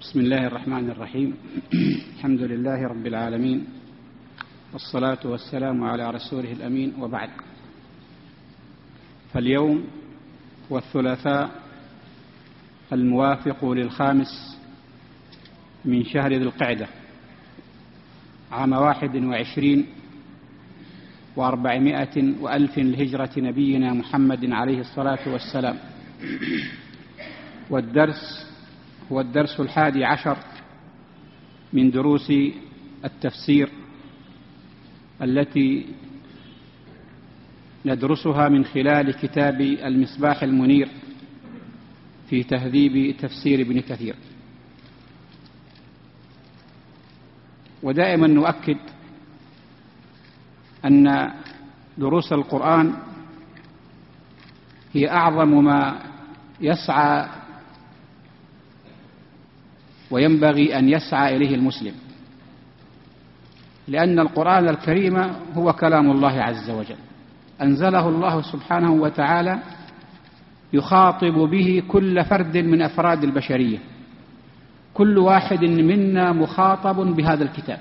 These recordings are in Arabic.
بسم الله الرحمن الرحيم. الحمد لله رب العالمين، والصلاة والسلام على رسوله الأمين، وبعد. فاليوم هو الثلاثاء الموافق للخامس من شهر ذي القعدة عام 21 و400 وألف لهجرة نبينا محمد عليه الصلاة والسلام. والدرس هو الدرس 11 من دروس التفسير التي ندرسها من خلال كتاب المصباح المنير في تهذيب تفسير ابن كثير. ودائما نؤكد أن دروس القرآن هي أعظم ما يسعى وينبغي أن يسعى إليه المسلم، لأن القرآن الكريم هو كلام الله عز وجل، أنزله الله سبحانه وتعالى يخاطب به كل فرد من أفراد البشرية. كل واحد منا مخاطب بهذا الكتاب.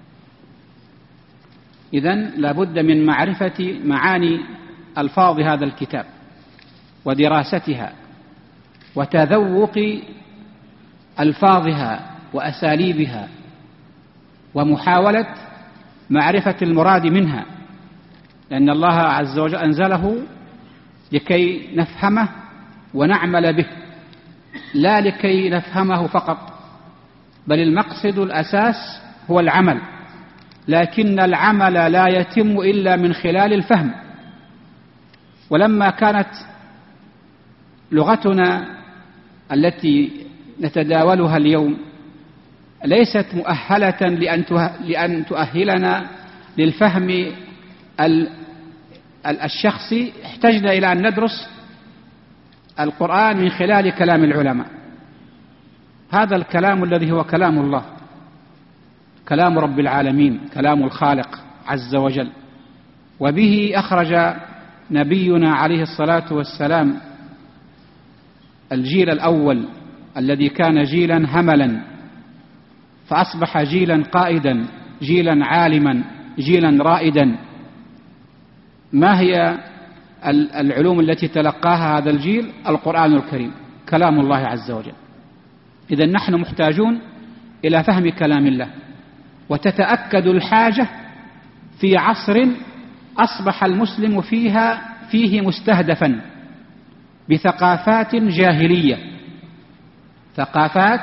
إذن لا بد من معرفة معاني ألفاظ هذا الكتاب ودراستها وتذوق ألفاظها وأساليبها ومحاولة معرفة المراد منها، لأن الله عز وجل أنزله لكي نفهمه ونعمل به، لا لكي نفهمه فقط، بل المقصد الأساس هو العمل، لكن العمل لا يتم إلا من خلال الفهم. ولما كانت لغتنا التي نتداولها اليوم ليست مؤهلة لأن تؤهلنا للفهم الشخصي، احتجنا إلى أن ندرس القرآن من خلال كلام العلماء. هذا الكلام الذي هو كلام الله، كلام رب العالمين، كلام الخالق عز وجل، وبه أخرج نبينا عليه الصلاة والسلام الجيل الأول الذي كان جيلا هملا، فأصبح جيلا قائدا، جيلا عالما، جيلا رائدا. ما هي العلوم التي تلقاها هذا الجيل؟ القرآن الكريم، كلام الله عز وجل. إذن نحن محتاجون إلى فهم كلام الله، وتتأكد الحاجة في عصر أصبح المسلم فيه مستهدفا بثقافات جاهلية، ثقافات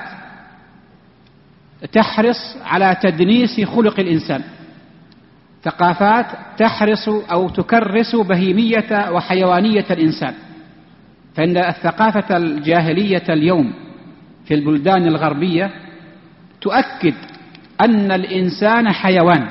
تحرص على تدنيس خلق الإنسان، ثقافات تحرص أو تكرس بهيمية وحيوانية الإنسان. فإن الثقافة الجاهلية اليوم في البلدان الغربية تؤكد أن الإنسان حيوان،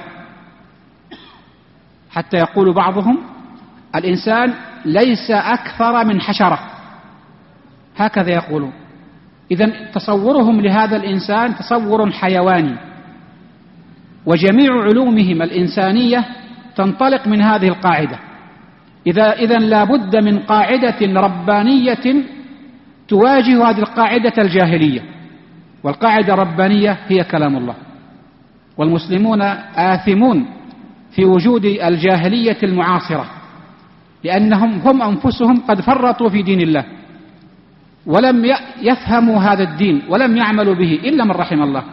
حتى يقول بعضهم الإنسان ليس أكثر من حشرة، هكذا يقولون. إذن تصورهم لهذا الإنسان تصور حيواني، وجميع علومهم الإنسانية تنطلق من هذه القاعدة. إذن لا بد من قاعدة ربانية تواجه هذه القاعدة الجاهلية، والقاعدة الربانية هي كلام الله. والمسلمون آثمون في وجود الجاهلية المعاصرة، لأنهم هم أنفسهم قد فرطوا في دين الله ولم يفهموا هذا الدين ولم يعملوا به إلا من رحم الله.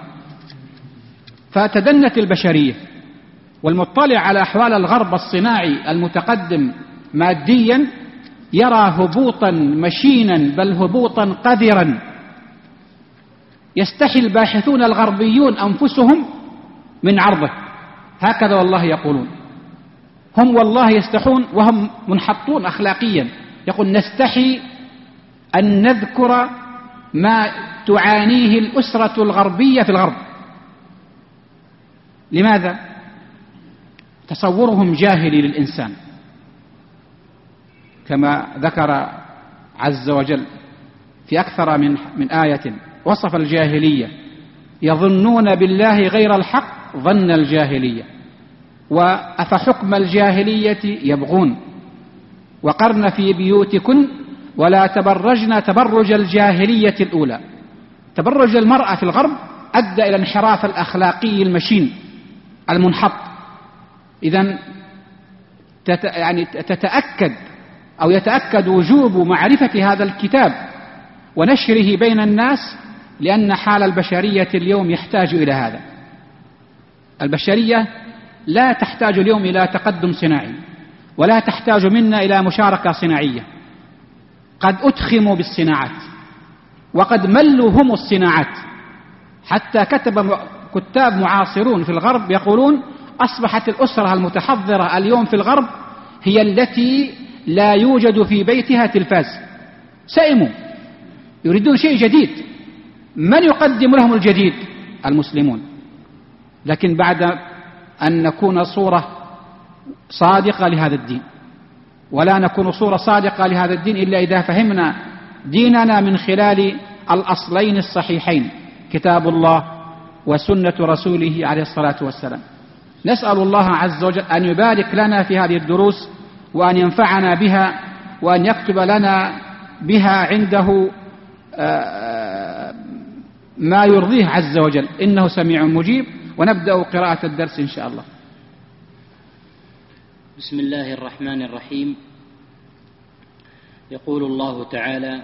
فتدنت البشرية، والمطلع على أحوال الغرب الصناعي المتقدم ماديا يرى هبوطا مشينا، بل هبوطا قذرا يستحي الباحثون الغربيون أنفسهم من عرضه. هكذا والله يقولون، هم والله يستحون وهم منحطون أخلاقيا. يقول نستحي أن نذكر ما تعانيه الأسرة الغربية في الغرب. لماذا؟ تصورهم جاهلي للإنسان، كما ذكر عز وجل في أكثر من آية وصف الجاهلية: يظنون بالله غير الحق ظن الجاهلية، وأفحكم الجاهلية يبغون، وقرن في بيوتكن ولا تبرجن تبرج الجاهلية الأولى. تبرج المرأة في الغرب أدى إلى الانحراف الأخلاقي المشين المنحط. إذن تتأكد أو يتأكد وجوب معرفة هذا الكتاب ونشره بين الناس، لأن حال البشرية اليوم يحتاج إلى هذا. البشرية لا تحتاج اليوم إلى تقدم صناعي، ولا تحتاج منا إلى مشاركة صناعية. قد أتخموا بالصناعات، وقد ملوا هم الصناعات. حتى كتاب معاصرون في الغرب يقولون أصبحت الأسرة المتحضرة اليوم في الغرب هي التي لا يوجد في بيتها تلفاز. سئموا، يريدون شيء جديد. من يقدم لهم الجديد؟ المسلمون. لكن بعد أن نكون صورة صادقة لهذا الدين، ولا نكون صورة صادقة لهذا الدين إلا إذا فهمنا ديننا من خلال الأصلين الصحيحين، كتاب الله وسنة رسوله عليه الصلاة والسلام. نسأل الله عز وجل أن يبارك لنا في هذه الدروس، وأن ينفعنا بها، وأن يكتب لنا بها عنده ما يرضيه عز وجل، إنه سميع مجيب. ونبدأ قراءة الدرس إن شاء الله. بسم الله الرحمن الرحيم. يقول الله تعالى: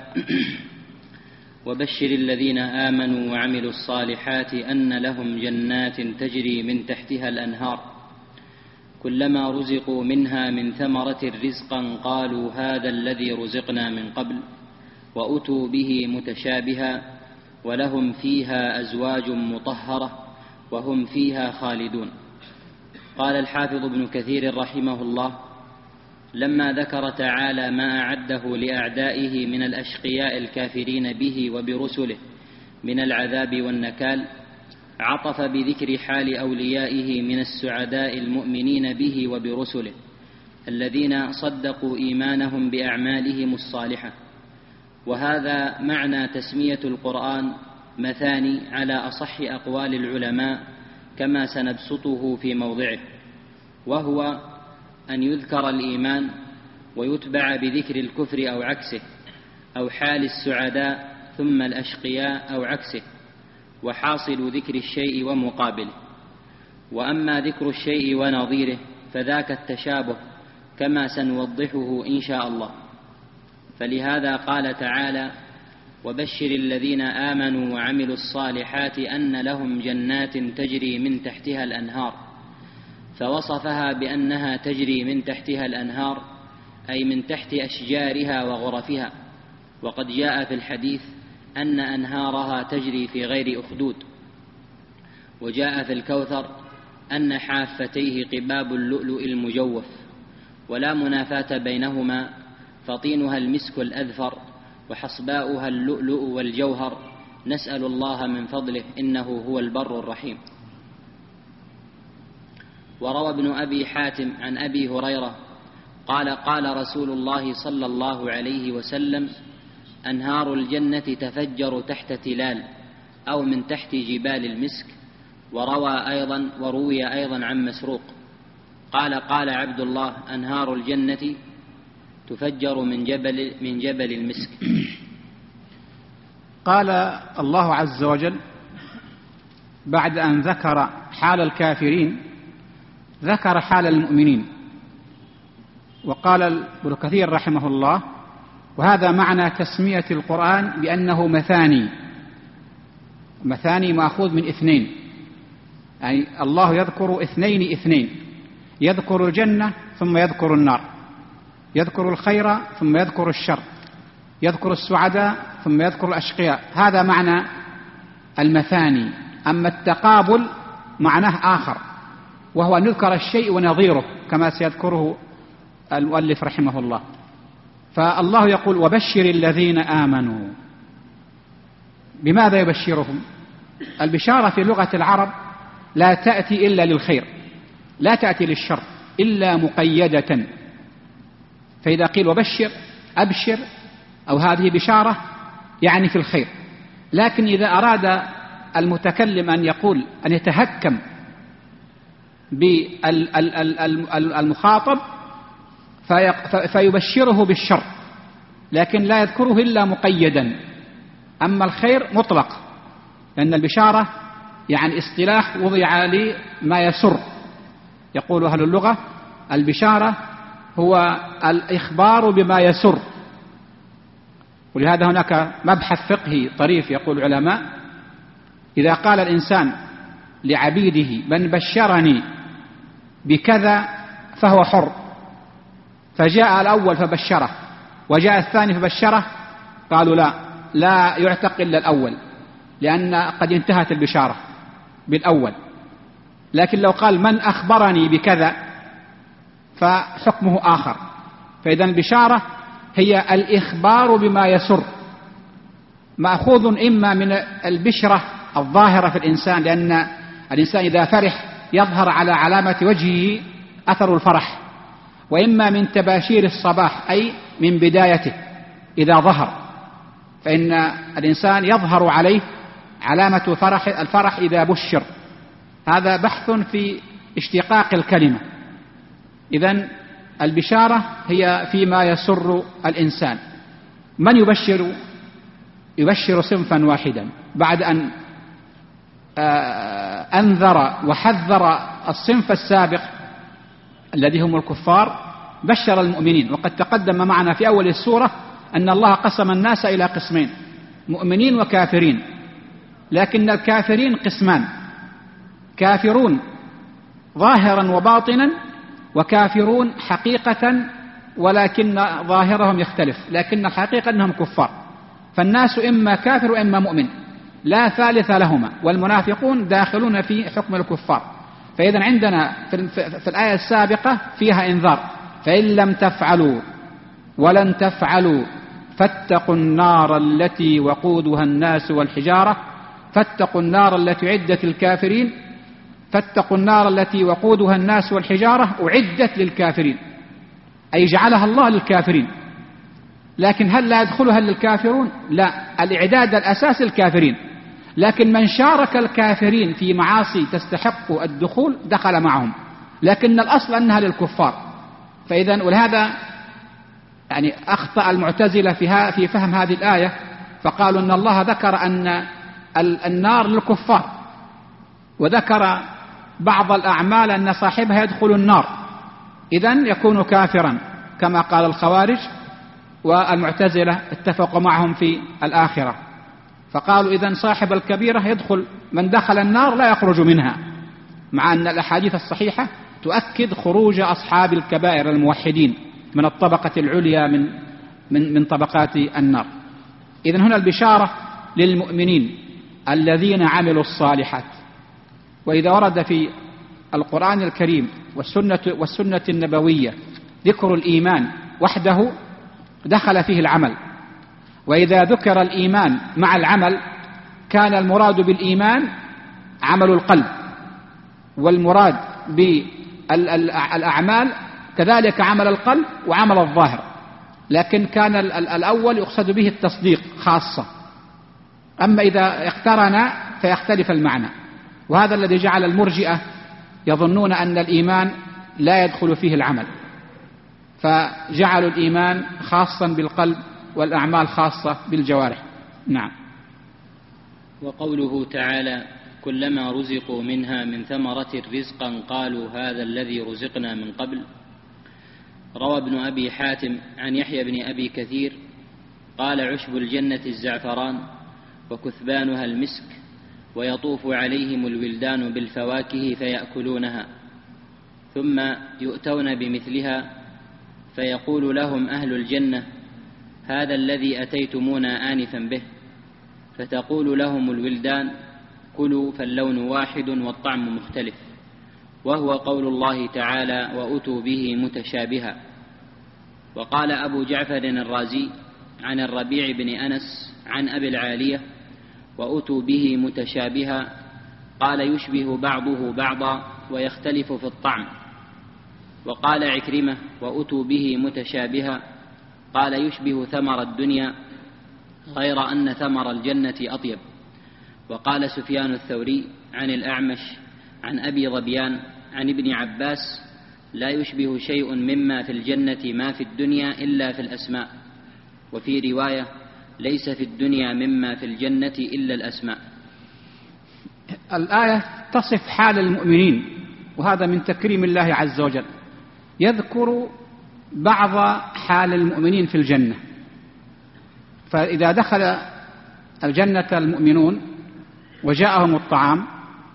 وبشر الذين آمنوا وعملوا الصالحات أن لهم جنات تجري من تحتها الأنهار كلما رزقوا منها من ثمرة رزقا قالوا هذا الذي رزقنا من قبل وأتوا به متشابها ولهم فيها أزواج مطهرة وهم فيها خالدون. قال الحافظ ابن كثير رحمه الله: لما ذكر تعالى ما أعده لأعدائه من الأشقياء الكافرين به وبرسله من العذاب والنكال، عطف بذكر حال أوليائه من السعداء المؤمنين به وبرسله الذين صدقوا إيمانهم بأعمالهم الصالحة. وهذا معنى تسمية القرآن مثاني على أصح أقوال العلماء كما سنبسطه في موضعه، وهو أن يذكر الإيمان ويتبع بذكر الكفر أو عكسه، أو حال السعداء ثم الأشقياء أو عكسه، وحاصل ذكر الشيء ومقابله. وأما ذكر الشيء ونظيره فذاك التشابه كما سنوضحه إن شاء الله. فلهذا قال تعالى: وبشر الذين آمنوا وعملوا الصالحات أن لهم جنات تجري من تحتها الأنهار، فوصفها بأنها تجري من تحتها الأنهار أي من تحت أشجارها وغرفها. وقد جاء في الحديث أن أنهارها تجري في غير أخدود. وجاء في الكوثر أن حافتيه قباب اللؤلؤ المجوف، ولا منافاة بينهما، فطينها المسك الأذفر وحصباؤها اللؤلؤ والجوهر، نسأل الله من فضله إنه هو البر الرحيم. وروى ابن أبي حاتم عن أبي هريرة قال: قال رسول الله صلى الله عليه وسلم: أنهار الجنة تفجر تحت تلال أو من تحت جبال المسك. وروي أيضا عن مسروق قال: قال عبد الله: أنهار الجنة تفجر من جبل المسك. قال الله عز وجل بعد أن ذكر حال الكافرين ذكر حال المؤمنين. وقال ابن كثير رحمه الله: وهذا معنى تسمية القرآن بأنه مثاني. مثاني مأخوذ من اثنين، يعني الله يذكر اثنين، يذكر الجنة ثم يذكر النار، يذكر الخير ثم يذكر الشر، يذكر السعداء ثم يذكر الأشقياء. هذا معنى المثاني. أما التقابل معناه آخر، وهو أن يذكر الشيء ونظيره كما سيذكره المؤلف رحمه الله. فالله يقول: وبشر الذين آمنوا. بماذا يبشرهم؟ البشارة في لغة العرب لا تأتي إلا للخير، لا تأتي للشر إلا مقيدة. فإذا قيل وبشر، أبشر، أو هذه بشارة يعني في الخير. لكن إذا أراد المتكلم أن يقول أن يتهكم بالمخاطب فيبشره بالشر، لكن لا يذكره إلا مقيدا. أما الخير مطلق، لأن البشارة يعني اصطلاح وضع لما يسر. يقول أهل اللغة البشارة هو الإخبار بما يسر. ولهذا هناك مبحث فقهي طريف يقول العلماء: إذا قال الإنسان لعبيده من بشرني بكذا فهو حر، فجاء الأول فبشره وجاء الثاني فبشره، قالوا لا يعتق إلا الأول، لأن قد انتهت البشارة بالأول. لكن لو قال من أخبرني بكذا فحكمه آخر. فإذا البشارة هي الإخبار بما يسر، مأخوذ إما من البشرة الظاهرة في الإنسان، لأن الإنسان إذا فرح يظهر على علامة وجهه أثر الفرح، وإما من تباشير الصباح أي من بدايته إذا ظهر، فإن الإنسان يظهر عليه علامة الفرح إذا بشر. هذا بحث في اشتقاق الكلمة. إذن البشارة هي فيما يسر الإنسان. من يبشر صنفا واحدا بعد أن أنذر وحذر الصنف السابق الذي هم الكفار، بشر المؤمنين. وقد تقدم معنا في أول السورة أن الله قسم الناس إلى قسمين: مؤمنين وكافرين. لكن الكافرين قسمان: كافرون ظاهرا وباطنا، وكافرون حقيقة ولكن ظاهرهم يختلف، لكن الحقيقة أنهم كفار. فالناس إما كافر وإما مؤمن، لا ثالث لهما، والمنافقون داخلون في حكم الكفار. فإذا عندنا في الآية السابقة فيها إنذار: فإن لم تفعلوا ولن تفعلوا فاتقوا النار التي وقودها الناس والحجارة، فاتقوا النار التي أعدت للكافرين، فاتقوا النار التي وقودها الناس والحجارة أعدت للكافرين، أي جعلها الله للكافرين. لكن هل لا يدخلها للكافرون؟ لا، الإعداد الأساس الكافرين، لكن من شارك الكافرين في معاصي تستحق الدخول دخل معهم، لكن الأصل أنها للكفار. فإذا ولهذا يعني أخطأ المعتزلة في فهم هذه الآية، فقالوا أن الله ذكر أن النار للكفار، وذكر بعض الأعمال أن صاحبها يدخل النار، إذن يكون كافرا كما قال الخوارج. والمعتزلة اتفقوا معهم في الآخرة، فقالوا إذن صاحب الكبيرة يدخل، من دخل النار لا يخرج منها، مع أن الأحاديث الصحيحة تؤكد خروج أصحاب الكبائر الموحدين من الطبقة العليا من طبقات النار. إذن هنا البشارة للمؤمنين الذين عملوا الصالحات. وإذا ورد في القرآن الكريم والسنة النبوية ذكر الإيمان وحده دخل فيه العمل، وإذا ذكر الإيمان مع العمل كان المراد بالإيمان عمل القلب، والمراد بالأعمال كذلك عمل القلب وعمل الظاهر، لكن كان الأول يقصد به التصديق خاصة، أما إذا اقترن فيختلف المعنى. وهذا الذي جعل المرجئة يظنون أن الإيمان لا يدخل فيه العمل، فجعلوا الإيمان خاصا بالقلب والأعمال خاصة بالجوارح. نعم. وقوله تعالى: كلما رزقوا منها من ثمرة رزقا قالوا هذا الذي رزقنا من قبل. روى ابن أبي حاتم عن يحيى بن أبي كثير قال: عشب الجنة الزعفران وكثبانها المسك، ويطوف عليهم الولدان بالفواكه فيأكلونها، ثم يؤتون بمثلها فيقول لهم أهل الجنة: هذا الذي أتيتمونا آنفا به. فتقول لهم الولدان: كلوا فاللون واحد والطعم مختلف. وهو قول الله تعالى: وأتوا به متشابها. وقال أبو جعفر الرازي عن الربيع بن أنس عن أبي العالية: وأتوا به متشابها، قال: يشبه بعضه بعضا ويختلف في الطعم. وقال عكرمة: وأتوا به متشابها، قال: يشبه ثمر الدنيا غير أن ثمر الجنة أطيب. وقال سفيان الثوري عن الأعمش عن أبي ظبيان عن ابن عباس: لا يشبه شيء مما في الجنة ما في الدنيا إلا في الأسماء. وفي رواية: ليس في الدنيا مما في الجنة إلا الأسماء. الآية تصف حال المؤمنين، وهذا من تكريم الله عز وجل. يذكر بعض حال المؤمنين في الجنة. فإذا دخل الجنة المؤمنون وجاءهم الطعام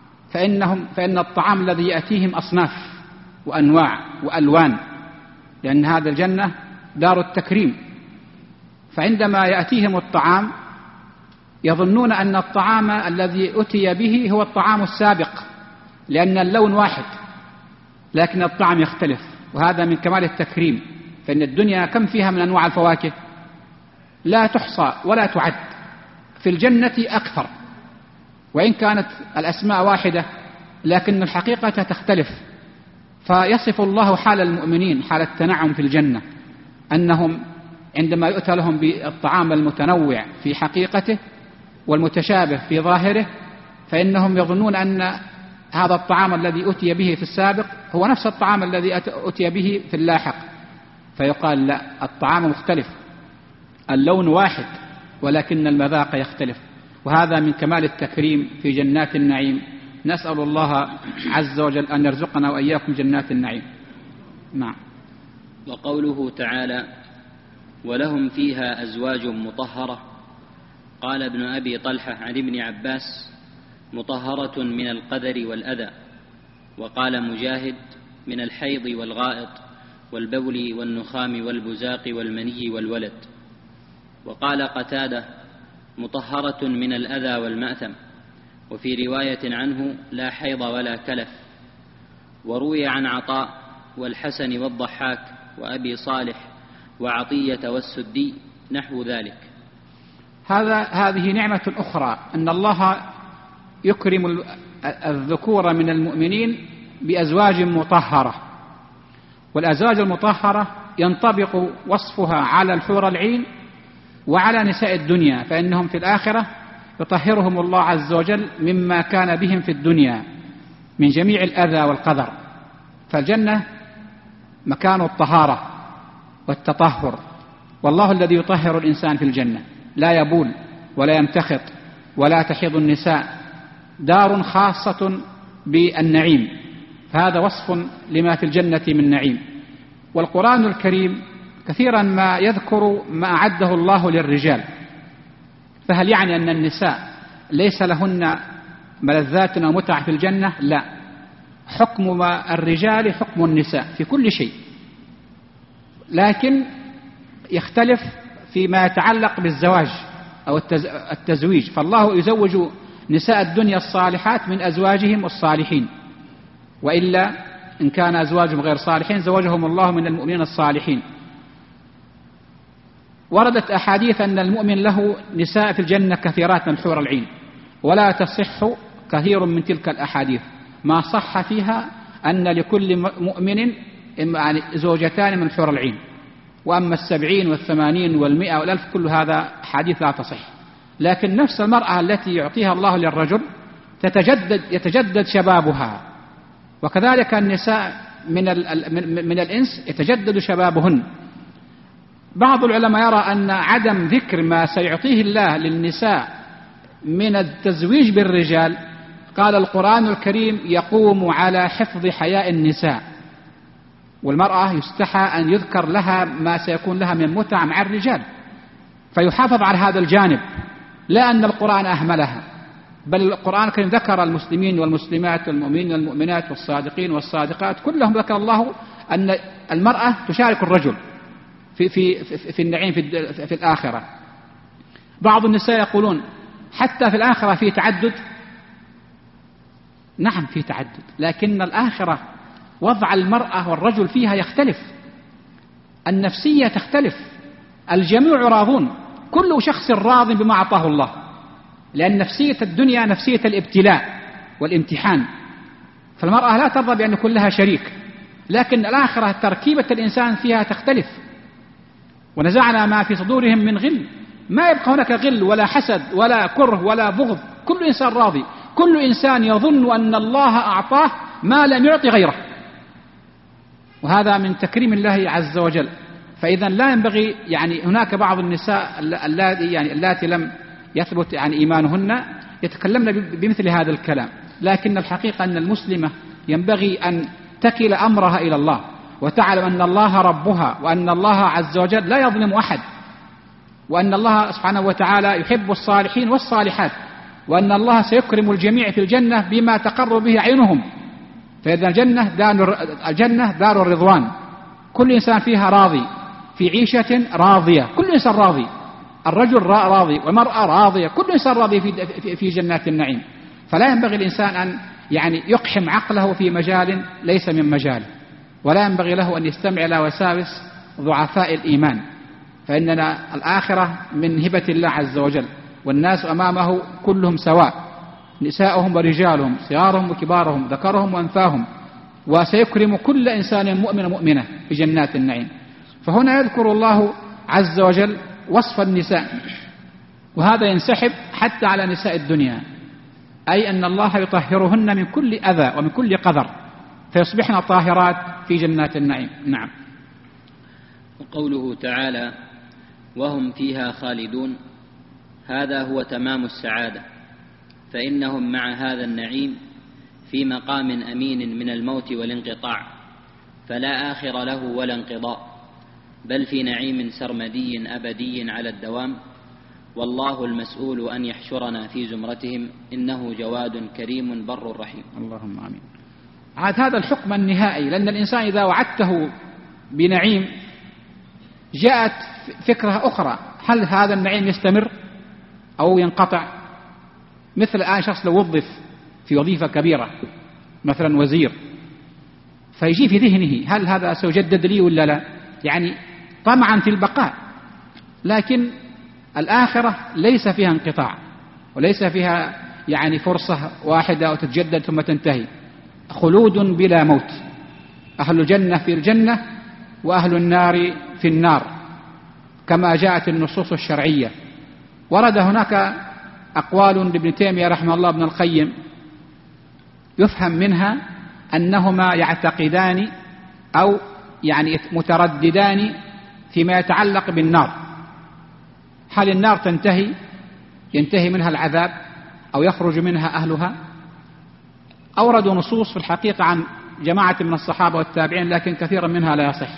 فإن الطعام الذي يأتيهم أصناف وأنواع وألوان، لأن هذا الجنة دار التكريم. فعندما يأتيهم الطعام يظنون أن الطعام الذي أتي به هو الطعام السابق، لأن اللون واحد لكن الطعم يختلف، وهذا من كمال التكريم. فإن الدنيا كم فيها من أنواع الفواكه لا تحصى ولا تعد، في الجنة أكثر، وإن كانت الأسماء واحدة لكن الحقيقة تختلف. فيصف الله حال المؤمنين حال التنعم في الجنة، أنهم عندما يؤتى لهم بالطعام المتنوع في حقيقته والمتشابه في ظاهره فإنهم يظنون أن هذا الطعام الذي أتي به في السابق هو نفس الطعام الذي أتي به في اللاحق، فيقال لا، الطعام مختلف، اللون واحد ولكن المذاق يختلف. وهذا من كمال التكريم في جنات النعيم. نسأل الله عز وجل أن يرزقنا وإياكم جنات النعيم. نعم. وقوله تعالى: ولهم فيها أزواج مطهرة. قال ابن أبي طلحة عن ابن عباس: مطهرة من القدر والأذى. وقال مجاهد: من الحيض والغائط والبول والنخام والبزاق والمني والولد. وقال قتادة: مطهرة من الأذى والمأثم. وفي رواية عنه: لا حيض ولا كلف. وروي عن عطاء والحسن والضحاك وأبي صالح وعطية والسدي نحو ذلك. هذه نعمة أخرى، أن الله يكرم الذكور من المؤمنين بأزواج مطهرة. والأزواج المطهرة ينطبق وصفها على الحور العين وعلى نساء الدنيا، فإنهم في الآخرة يطهرهم الله عز وجل مما كان بهم في الدنيا من جميع الأذى والقذر. فالجنة مكان الطهارة والتطهر، والله الذي يطهر الإنسان في الجنة، لا يبول ولا يمتخط ولا تحيض النساء، دار خاصة بالنعيم. فهذا وصف لما في الجنة من نعيم. والقرآن الكريم كثيرا ما يذكر ما أعده الله للرجال، فهل يعني أن النساء ليس لهن ملذات أو متع في الجنة؟ لا، حكم الرجال حكم النساء في كل شيء، لكن يختلف فيما يتعلق بالزواج أو التزويج. فالله يزوج نساء الدنيا الصالحات من أزواجهم الصالحين، وإلا إن كان أزواجهم غير صالحين زوجهم الله من المؤمنين الصالحين. وردت أحاديث أن المؤمن له نساء في الجنة كثيرات من حور العين، ولا تصح كثير من تلك الأحاديث. ما صح فيها أن لكل مؤمن زوجتان من حور العين، وأما 70 و80 و100 و1000 كل هذا حديث لا تصح. لكن نفس المرأة التي يعطيها الله للرجل يتجدد شبابها، وكذلك النساء من الإنس يتجدد شبابهن. بعض العلماء يرى أن عدم ذكر ما سيعطيه الله للنساء من التزويج بالرجال، قال القرآن الكريم يقوم على حفظ حياء النساء، والمرأة يستحى أن يذكر لها ما سيكون لها من متع مع الرجال، فيحافظ على هذا الجانب، لا أن القرآن أهملها، بل القرآن الكريم ذكر المسلمين والمسلمات والمؤمنين والمؤمنات والصادقين والصادقات كلهم، ذكر الله أن المرأة تشارك الرجل في النعيم في الآخرة. بعض النساء يقولون حتى في الآخرة في تعدد. نعم في تعدد، لكن الآخرة وضع المرأة والرجل فيها يختلف، النفسية تختلف، الجميع راضون، كل شخص راض بما أعطاه الله، لأن نفسية الدنيا نفسية الابتلاء والامتحان، فالمرأة لا ترضى بأن يكون لها شريك. لكن الآخرة تركيبة الإنسان فيها تختلف. ونزعنا ما في صدورهم من غل، ما يبقى هناك غل ولا حسد ولا كره ولا بغض، كل إنسان راضي، كل إنسان يظن أن الله أعطاه ما لم يعطي غيره، وهذا من تكريم الله عز وجل. فإذا لا ينبغي هناك بعض النساء اللاتي لم يثبت إيمانهن يتكلمن بمثل هذا الكلام. لكن الحقيقة أن المسلمة ينبغي أن تكل أمرها إلى الله، وتعلم أن الله ربها، وأن الله عز وجل لا يظلم أحد، وأن الله سبحانه وتعالى يحب الصالحين والصالحات، وأن الله سيكرم الجميع في الجنة بما تقر به عينهم. فإذا الجنة دار الرضوان، كل إنسان فيها راضي، في عيشة راضية، كل إنسان راضي، الرجل راضي والمرأة راضية، كل إنسان راضي في جنات النعيم. فلا ينبغي الإنسان أن يقحم عقله في مجال ليس من مجاله، ولا ينبغي له أن يستمع إلى وساوس ضعفاء الإيمان، فإننا الآخرة من هبة الله عز وجل، والناس أمامه كلهم سواء، نساؤهم ورجالهم، صغارهم وكبارهم، ذكرهم وأنثاهم، وسيكرم كل إنسان مؤمنة في جنات النعيم. فهنا يذكر الله عز وجل وصف النساء، وهذا ينسحب حتى على نساء الدنيا، أي أن الله يطهرهن من كل أذى ومن كل قذر، فيصبحن طاهرات في جنات النعيم. نعم. وقوله تعالى: وهم فيها خالدون، هذا هو تمام السعادة، فإنهم مع هذا النعيم في مقام أمين من الموت والانقطاع، فلا آخر له ولا انقضاء، بل في نعيم سرمدي أبدي على الدوام، والله المسؤول أن يحشرنا في زمرتهم، إنه جواد كريم بر رحيم. اللهم آمين. عاد هذا الحكم النهائي، لأن الإنسان إذا وعدته بنعيم جاءت فكرة أخرى: هل هذا النعيم يستمر أو ينقطع؟ مثل الآن شخص لو وظف في وظيفة كبيرة، مثلا وزير، فيجي في ذهنه: هل هذا سيجدد لي ولا لا؟ يعني طمعا في البقاء. لكن الآخرة ليس فيها انقطاع، وليس فيها فرصة واحدة وتتجدد ثم تنتهي، خلود بلا موت، أهل الجنة في الجنة وأهل النار في النار، كما جاءت النصوص الشرعية. ورد هناك أقوال لابن تيمية رحمه الله ابن القيم يفهم منها أنهما يعتقدان أو مترددان فيما يتعلق بالنار: هل النار ينتهي منها العذاب أو يخرج منها أهلها؟ أوردوا نصوص في الحقيقة عن جماعة من الصحابة والتابعين، لكن كثيرا منها لا يصح.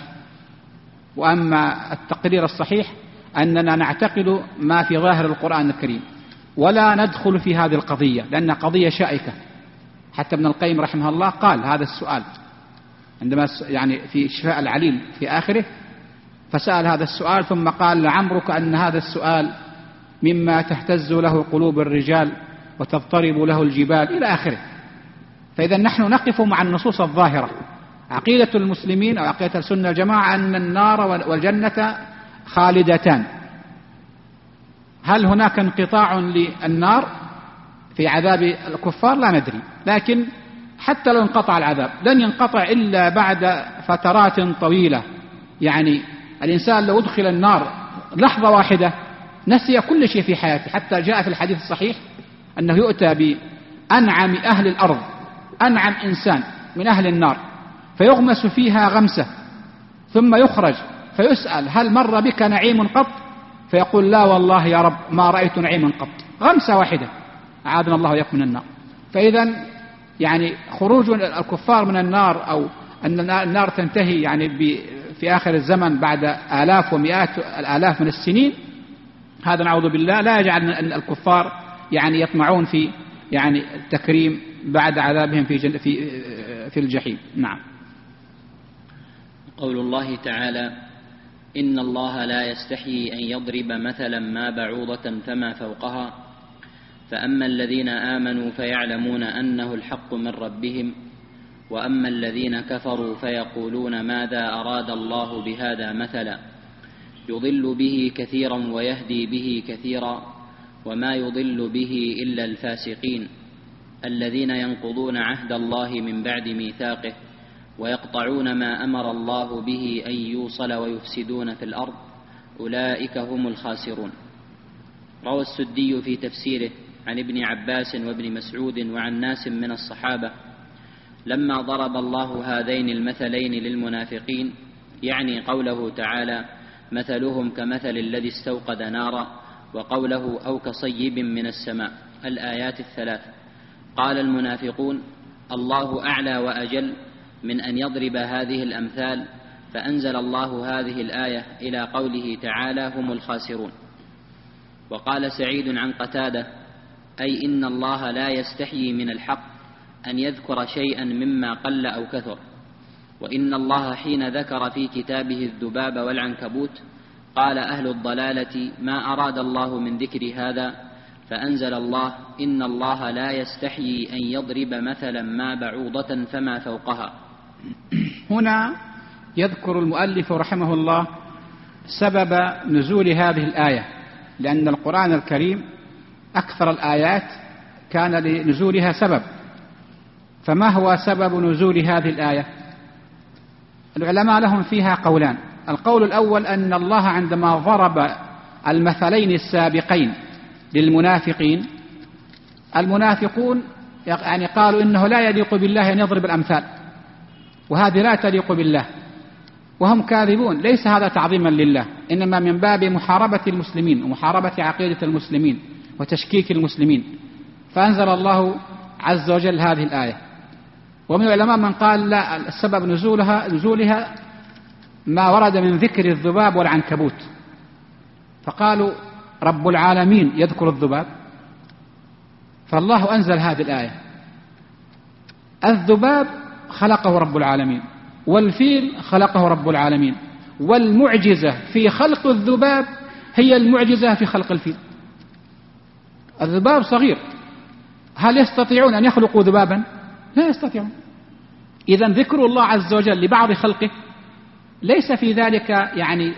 وأما التقرير الصحيح أننا نعتقد ما في ظاهر القرآن الكريم، ولا ندخل في هذه القضية، لأن قضية شائكة. حتى ابن القيم رحمه الله قال هذا السؤال عندما في شفاء العليل في آخره، فسأل هذا السؤال ثم قال: لعمرك أن هذا السؤال مما تهتز له قلوب الرجال وتضطرب له الجبال، إلى آخره. فإذا نحن نقف مع النصوص الظاهرة. عقيدة المسلمين أو عقيدة السنة الجماعة أن النار والجنة خالدتان. هل هناك انقطاع للنار في عذاب الكفار؟ لا ندري، لكن حتى لو انقطع العذاب لن ينقطع إلا بعد فترات طويلة. الإنسان لو أدخل النار لحظة واحدة نسي كل شيء في حياته، حتى جاء في الحديث الصحيح أنه يؤتى بأنعم أهل الأرض، أنعم إنسان من أهل النار، فيغمس فيها غمسة، ثم يخرج فيسأل: هل مر بك نعيم قط؟ فيقول: لا والله يا رب ما رأيت نعيما قط. غمسة واحدة، أعاذنا الله وإياكم من النار. فإذا خروج الكفار من النار، أو أن النار تنتهي في آخر الزمن بعد آلاف ومئات الآلاف من السنين، هذا نعوذ بالله لا يجعل أن الكفار يطمعون في التكريم بعد عذابهم في الجحيم. نعم. قول الله تعالى: إن الله لا يستحيي أن يضرب مثلا ما بعوضة فما فوقها، فأما الذين آمنوا فيعلمون أنه الحق من ربهم، وأما الذين كفروا فيقولون ماذا أراد الله بهذا مثلا، يضل به كثيرا ويهدي به كثيرا، وما يضل به إلا الفاسقين الذين ينقضون عهد الله من بعد ميثاقه، ويقطعون ما أمر الله به أن يوصل ويفسدون في الأرض، أولئك هم الخاسرون. روى السدي في تفسيره عن ابن عباس وابن مسعود وعن ناس من الصحابة لما ضرب الله هذين المثلين للمنافقين، قوله تعالى: مثلهم كمثل الذي استوقد نارا، وقوله: أو كصيب من السماء، الآيات الثلاث، قال المنافقون: الله أعلى وأجل من أن يضرب هذه الأمثال، فأنزل الله هذه الآية إلى قوله تعالى: هم الخاسرون. وقال سعيد عن قتادة: أي إن الله لا يستحيي من الحق أن يذكر شيئا مما قل أو كثر، وإن الله حين ذكر في كتابه الذباب والعنكبوت قال أهل الضلالة: ما أراد الله من ذكر هذا، فأنزل الله: إن الله لا يستحيي أن يضرب مثلا ما بعوضة فما فوقها. هنا يذكر المؤلف رحمه الله سبب نزول هذه الآية، لأن القرآن الكريم أكثر الآيات كان لنزولها سبب. فما هو سبب نزول هذه الآية؟ العلماء لهم فيها قولان. القول الأول أن الله عندما ضرب المثلين السابقين للمنافقين، المنافقون يعني قالوا إنه لا يليق بالله أن يضرب الأمثال، وهذه لا تليق بالله، وهم كاذبون. ليس هذا تعظيما لله، إنما من باب محاربة المسلمين ومحاربة عقيدة المسلمين وتشكيك المسلمين، فأنزل الله عز وجل هذه الآية. ومن العلماء من قال لا، السبب نزولها ما ورد من ذكر الذباب والعنكبوت، فقالوا رب العالمين يذكر الذباب، فالله أنزل هذه الآية. الذباب خلقه رب العالمين، والفيل خلقه رب العالمين، والمعجزة في خلق الذباب هي المعجزة في خلق الفيل. الذباب صغير، هل يستطيعون أن يخلقوا ذبابا؟ لا يستطيعون. إذن ذكر الله عز وجل لبعض خلقه ليس في ذلك يعني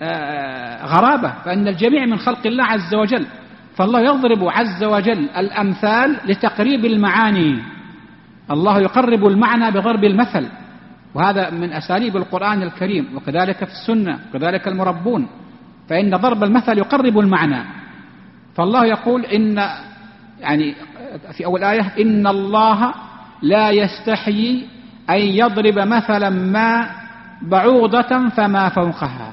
غرابة، فإن الجميع من خلق الله عز وجل. فالله يضرب عز وجل الأمثال لتقريب المعاني، الله يقرب المعنى بضرب المثل، وهذا من أساليب القرآن الكريم، وكذلك في السنة، وكذلك المربون، فإن ضرب المثل يقرب المعنى. فالله يقول إن يعني في أول آية: إن الله لا يستحيي أن يضرب مثلا ما بعوضة فما فوقها.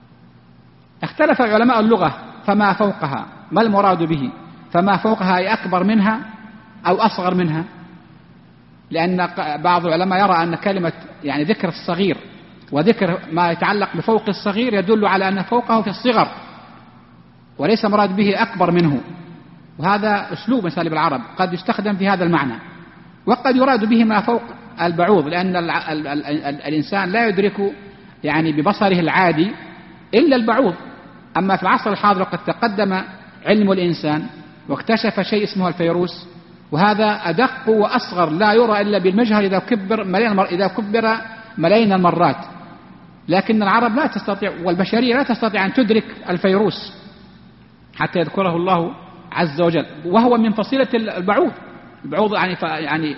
اختلف علماء اللغة فما فوقها ما المراد به؟ فما فوقها أي أكبر منها أو أصغر منها؟ لأن بعض العلماء يرى أن كلمة يعني ذكر الصغير وذكر ما يتعلق بفوق الصغير يدل على أن فوقه في الصغر، وليس مراد به أكبر منه، وهذا أسلوب من أساليب العرب قد يستخدم في هذا المعنى. وقد يراد به ما فوق البعوض، لأن الإنسان لا يدرك يعني ببصره العادي إلا البعوض. أما في العصر الحاضر قد تقدم علم الإنسان واكتشف شيء اسمه الفيروس، وهذا أدق وأصغر، لا يرى إلا بالمجهر إذا كبر ملايين المرات. لكن العرب لا تستطيع، والبشرية لا تستطيع أن تدرك الفيروس حتى يذكره الله عز وجل، وهو من فصيلة البعوض. البعوض يعني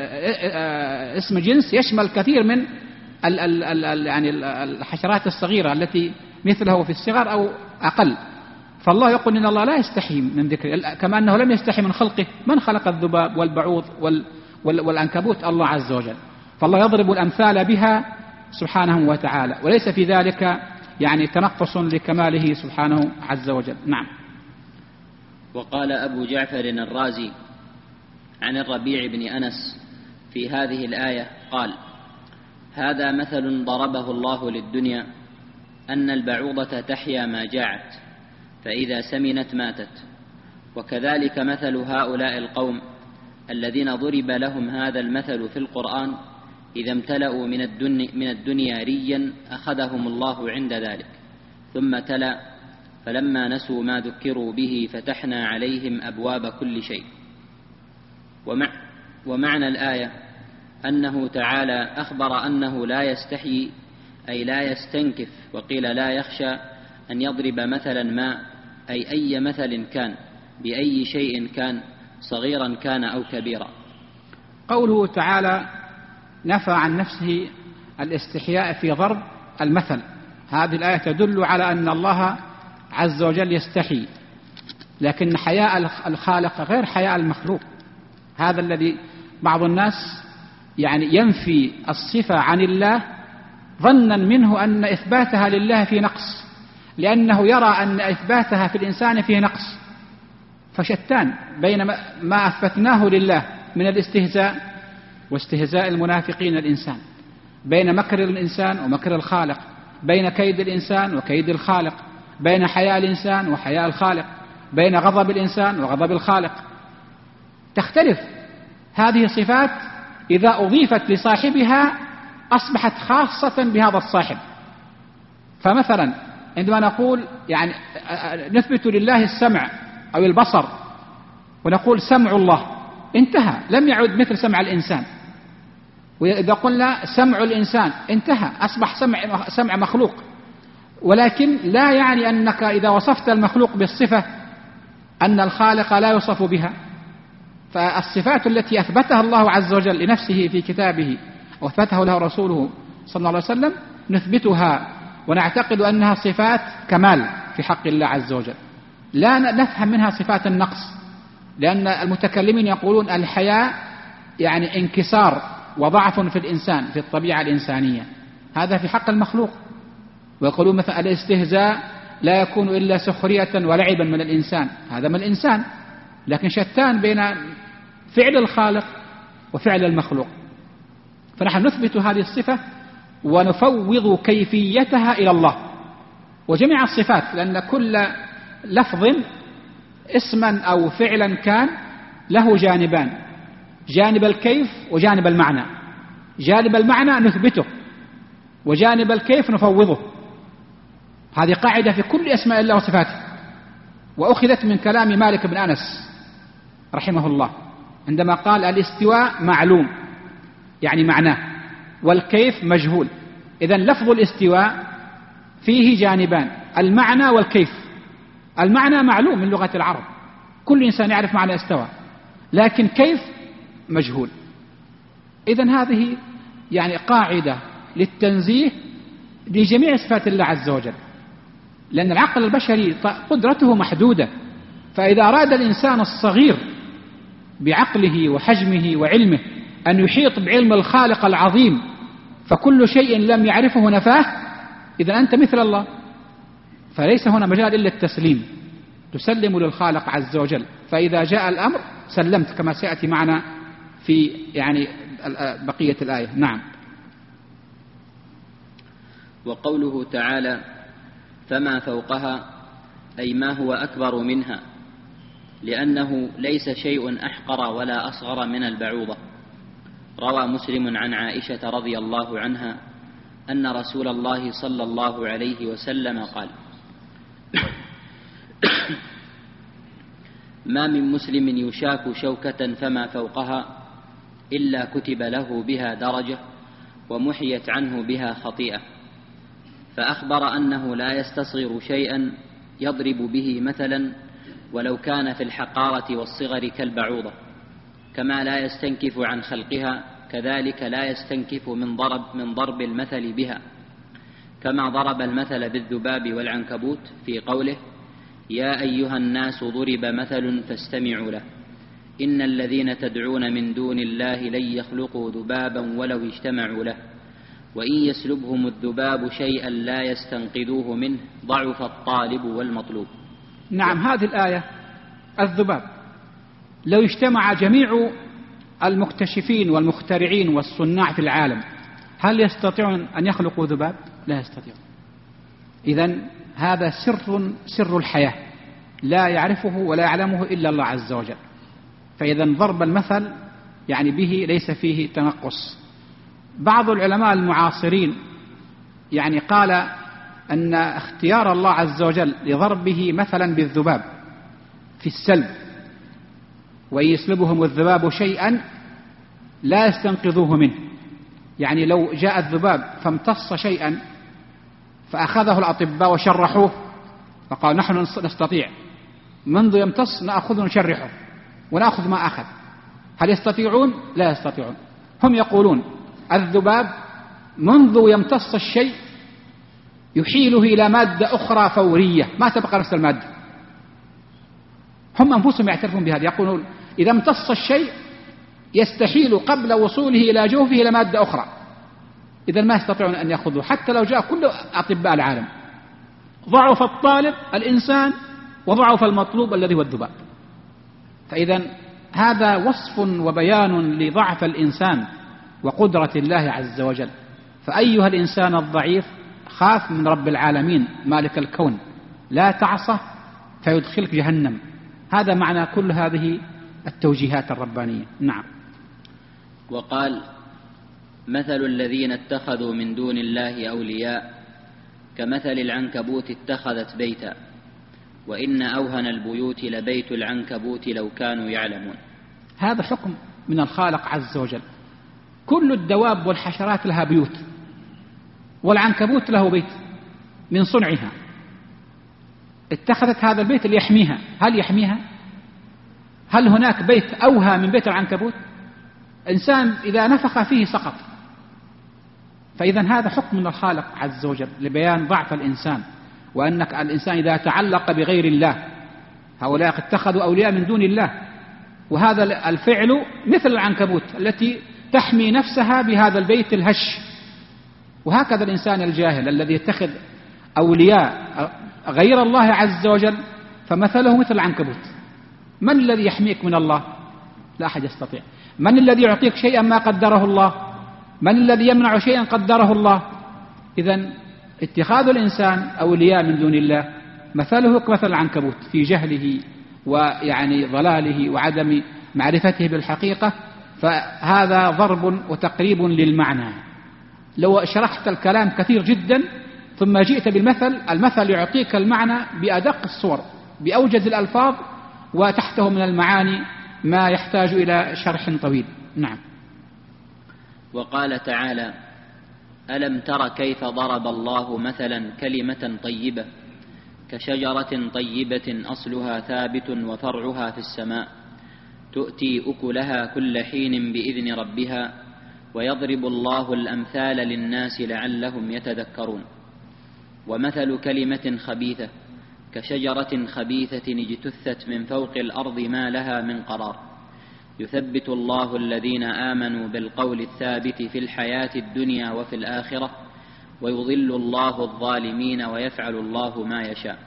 اسم جنس يشمل كثير من يعني الحشرات الصغيرة التي مثله في الصغر أو أقل. فالله يقول إن الله لا يستحي من ذكره، كما أنه لم يستحي من خلقه. من خلق الذباب والبعوض والعنكبوت؟ الله عز وجل. فالله يضرب الأمثال بها سبحانه وتعالى، وليس في ذلك يعني تنقص لكماله سبحانه عز وجل. نعم. وقال أبو جعفر الرازي عن الربيع بن أنس في هذه الآية قال: هذا مثل ضربه الله للدنيا، أن البعوضة تحيا ما جاعت، فإذا سمنت ماتت. وكذلك مثل هؤلاء القوم الذين ضرب لهم هذا المثل في القرآن، إذا امتلأوا من الدنيا ريا أخذهم الله عند ذلك. ثم تلا: فلما نسوا ما ذكروا به فتحنا عليهم أبواب كل شيء. ومعنى الآية أنه تعالى أخبر أنه لا يستحيي أي لا يستنكف، وقيل لا يخشى أن يضرب مثلا ما، أي أي مثل كان بأي شيء كان، صغيرا كان أو كبيرا. قوله تعالى نفى عن نفسه الاستحياء في ضرب المثل، هذه الآية تدل على أن الله عز وجل يستحي، لكن حياء الخالق غير حياء المخلوق. هذا الذي بعض الناس يعني ينفي الصفة عن الله ظنا منه أن إثباتها لله في نقص، لأنه يرى أن إثباتها في الإنسان فيه نقص. فشتان بين ما أثبتناه لله من الاستهزاء واستهزاء المنافقين الإنسان، بين مكر الإنسان ومكر الخالق، بين كيد الإنسان وكيد الخالق، بين حياء الإنسان وحياء الخالق، بين غضب الإنسان وغضب الخالق. تختلف هذه الصفات إذا أضيفت لصاحبها أصبحت خاصة بهذا الصاحب. فمثلا عندما نقول يعني نثبت لله السمع أو البصر ونقول سمع الله، انتهى، لم يعد مثل سمع الإنسان. وإذا قلنا سمع الإنسان انتهى، أصبح سمع مخلوق. ولكن لا يعني أنك إذا وصفت المخلوق بالصفة أن الخالق لا يوصف بها. فالصفات التي أثبتها الله عز وجل لنفسه في كتابه وأثبته له رسوله صلى الله عليه وسلم نثبتها ونعتقد أنها صفات كمال في حق الله عز وجل، لا نفهم منها صفات النقص. لأن المتكلمين يقولون الحياء يعني انكسار وضعف في الإنسان في الطبيعة الإنسانية، هذا في حق المخلوق. ويقولون مثلا الاستهزاء لا يكون إلا سخرية ولعبا من الإنسان، هذا من الإنسان، لكن شتان بين فعل الخالق وفعل المخلوق. فنحن نثبت هذه الصفة ونفوض كيفيتها إلى الله وجميع الصفات، لأن كل لفظ اسما أو فعلا كان له جانبان، جانب الكيف وجانب المعنى. جانب المعنى نثبته وجانب الكيف نفوضه. هذه قاعدة في كل أسماء الله وصفاته، وأخذت من كلام مالك بن أنس رحمه الله عندما قال الاستواء معلوم يعني معناه، والكيف مجهول. إذن لفظ الاستواء فيه جانبان، المعنى والكيف. المعنى معلوم من لغة العرب، كل إنسان يعرف معنى استوى، لكن كيف مجهول. إذن هذه يعني قاعدة للتنزيه لجميع صفات الله عز وجل، لأن العقل البشري قدرته محدودة. فإذا أراد الإنسان الصغير بعقله وحجمه وعلمه أن يحيط بعلم الخالق العظيم فكل شيء لم يعرفه نفاه، إذا أنت مثل الله. فليس هنا مجال إلا التسليم، تسلم للخالق عز وجل، فإذا جاء الأمر سلمت كما سيأتي معنا في يعني بقية الآية. نعم. وقوله تعالى فما فوقها أي ما هو أكبر منها، لأنه ليس شيء أحقر ولا أصغر من البعوضة. روى مسلم عن عائشة رضي الله عنها أن رسول الله صلى الله عليه وسلم قال ما من مسلم يشاك شوكة فما فوقها إلا كتب له بها درجة ومحيت عنه بها خطيئة. فأخبر أنه لا يستصغر شيئا يضرب به مثلا ولو كان في الحقارة والصغر كالبعوضة، كما لا يستنكف عن خلقها كذلك لا يستنكف من ضرب المثل بها، كما ضرب المثل بالذباب والعنكبوت في قوله يا أيها الناس ضرب مثل فاستمعوا له إن الذين تدعون من دون الله لن يخلقوا ذبابا ولو اجتمعوا له وإن يسلبهم الذباب شيئا لا يستنقذوه منه ضعف الطالب والمطلوب. نعم، هذه الآية الذباب لو اجتمع جميع المكتشفين والمخترعين والصناع في العالم هل يستطيعون أن يخلقوا ذباب؟ لا يستطيعون. إذن هذا سر الحياة لا يعرفه ولا يعلمه إلا الله عز وجل. فإذا ضرب المثل يعني به ليس فيه تنقص. بعض العلماء المعاصرين يعني قال أن اختيار الله عز وجل لضربه مثلا بالذباب في السلب، وإن يسلبهم الذباب شيئا لا يستنقذوه منه، يعني لو جاء الذباب فامتص شيئا فأخذه الأطباء وشرحوه فقال نحن نستطيع منذ يمتص نأخذه ونشرحه ونأخذ ما أخذ، هل يستطيعون؟ لا يستطيعون. هم يقولون الذباب منذ يمتص الشيء يحيله إلى مادة أخرى فورية ما تبقى نفس المادة. هم أنفسهم يعترفون بهذا، يقولون إذا امتص الشيء يستحيل قبل وصوله إلى جوفه إلى مادة أخرى، إذا ما يستطيعون أن يأخذوه حتى لو جاء كل أطباء العالم. ضعف الطالب الإنسان وضعف المطلوب الذي هو الذباب. فإذا هذا وصف وبيان لضعف الإنسان وقدرة الله عز وجل. فأيها الإنسان الضعيف خاف من رب العالمين مالك الكون، لا تعصه فيدخلك جهنم. هذا معنى كل هذه التوجيهات الربانية. نعم. وقال: مثل الذين اتخذوا من دون الله أولياء كمثل العنكبوت اتخذت بيتا وإن أوهن البيوت لبيت العنكبوت لو كانوا يعلمون. هذا حكم من الخالق عز وجل. كل الدواب والحشرات لها بيوت، والعنكبوت له بيت من صنعها، اتخذت هذا البيت ليحميها. هل يحميها؟ هل هناك بيت أوهى من بيت العنكبوت؟ إنسان إذا نفخ فيه سقط. فإذا هذا حكم من الخالق عز وجل لبيان ضعف الإنسان، وأنك الإنسان إذا تعلق بغير الله، هؤلاء اتخذوا أولياء من دون الله، وهذا الفعل مثل العنكبوت التي تحمي نفسها بهذا البيت الهش. وهكذا الإنسان الجاهل الذي يتخذ أولياء غير الله عز وجل فمثله مثل العنكبوت. من الذي يحميك من الله؟ لا أحد يستطيع. من الذي يعطيك شيئا ما قدره الله؟ من الذي يمنع شيئا قدره الله؟ إذن اتخاذ الإنسان أولياء من دون الله مثله كمثل العنكبوت في جهله ويعني ضلاله وعدم معرفته بالحقيقة. فهذا ضرب وتقريب للمعنى. لو شرحت الكلام كثير جدا ثم جئت بالمثل، المثل يعطيك المعنى بأدق الصور بأوجز الألفاظ، وتحته من المعاني ما يحتاج إلى شرح طويل. نعم. وقال تعالى: ألم تر كيف ضرب الله مثلا كلمة طيبة كشجرة طيبة أصلها ثابت وفرعها في السماء تؤتي أكلها كل حين بإذن ربها ويضرب الله الأمثال للناس لعلهم يتذكرون. ومثل كلمة خبيثة كشجرة خبيثة اجتثت من فوق الأرض ما لها من قرار يثبت الله الذين آمنوا بالقول الثابت في الحياة الدنيا وفي الآخرة ويضل الله الظالمين ويفعل الله ما يشاء.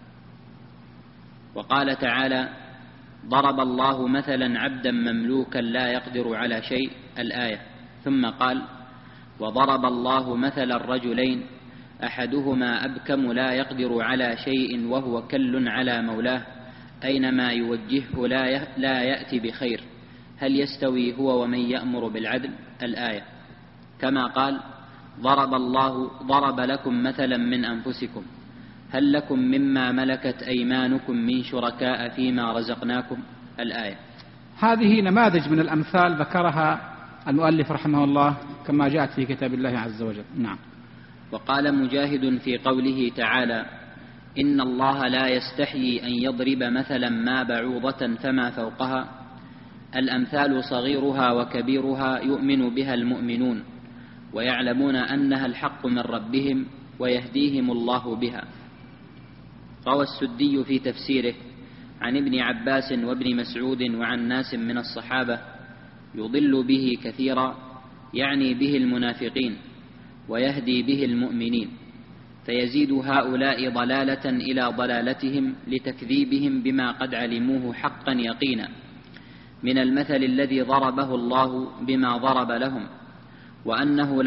وقال تعالى: ضرب الله مثلا عبدا مملوكا لا يقدر على شيء، الآية. ثم قال: وضرب الله مثل الرجلين أحدهما أبكم لا يقدر على شيء وهو كل على مولاه أينما يوجهه لا يأتي بخير هل يستوي هو ومن يأمر بالعدل، الآية. كما قال: ضرب لكم مثلا من أنفسكم هل لكم مما ملكت أيمانكم من شركاء فيما رزقناكم، الآية. هذه نماذج من الأمثال ذكرها المؤلف رحمه الله كما جاءت في كتاب الله عز وجل. نعم. وقال مجاهد في قوله تعالى: إن الله لا يستحيي أن يضرب مثلا ما بعوضة فما فوقها، الأمثال صغيرها وكبيرها يؤمن بها المؤمنون ويعلمون أنها الحق من ربهم ويهديهم الله بها. روى السدي في تفسيره عن ابن عباس وابن مسعود وعن ناس من الصحابة يضل به كثيرا، يعني به المنافقين، ويهدي به المؤمنين، فيزيد هؤلاء ضلالة إلى ضلالتهم لتكذيبهم بما قد علموه حقا يقينا من المثل الذي ضربه الله بما ضرب لهم، وأنه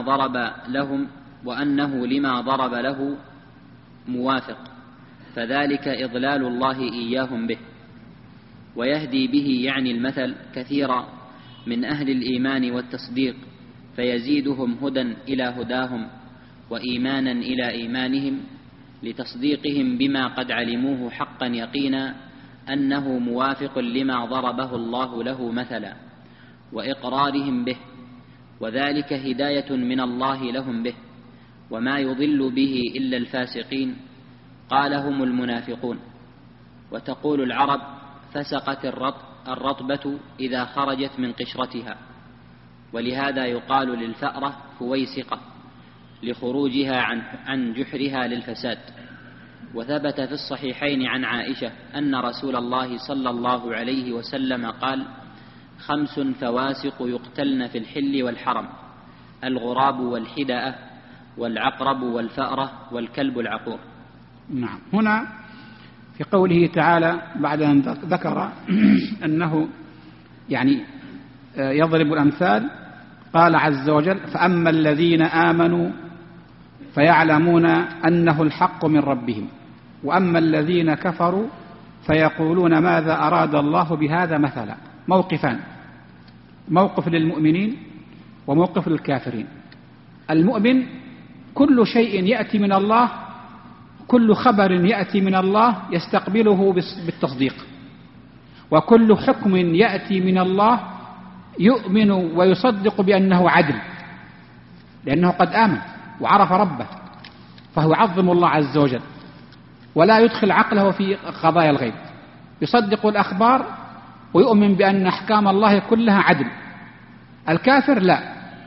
لما ضرب له موافق، فذلك إضلال الله إياهم به. ويهدي به يعني المثل كثيرا من أهل الإيمان والتصديق، فيزيدهم هدى إلى هداهم وإيمانا إلى إيمانهم لتصديقهم بما قد علموه حقا يقينا أنه موافق لما ضربه الله له مثلا، وإقرارهم به، وذلك هداية من الله لهم به. وما يضل به إلا الفاسقين، قال هم المنافقون. وتقول العرب: فسقت الرطبة إذا خرجت من قشرتها، ولهذا يقال للفأرة فويسقة لخروجها عن جحرها للفساد. وثبت في الصحيحين عن عائشة أن رسول الله صلى الله عليه وسلم قال: 5 فواسق يقتلن في الحل والحرم: الغراب والحدأة والعقرب والفأرة والكلب العقور. نعم. هنا في قوله تعالى بعد أن ذكر أنه يعني يضرب الأمثال. قال عز وجل: فأما الذين آمنوا فيعلمون أنه الحق من ربهم وأما الذين كفروا فيقولون ماذا أراد الله بهذا مثلا. موقفان: موقف للمؤمنين وموقف للكافرين. المؤمن كل شيء يأتي من الله، كل خبر يأتي من الله يستقبله بالتصديق، وكل حكم يأتي من الله يؤمن ويصدق بأنه عدل، لأنه قد آمن وعرف ربه، فهو يعظم الله عز وجل ولا يدخل عقله في قضايا الغيب، يصدق الأخبار ويؤمن بأن أحكام الله كلها عدل. الكافر لا،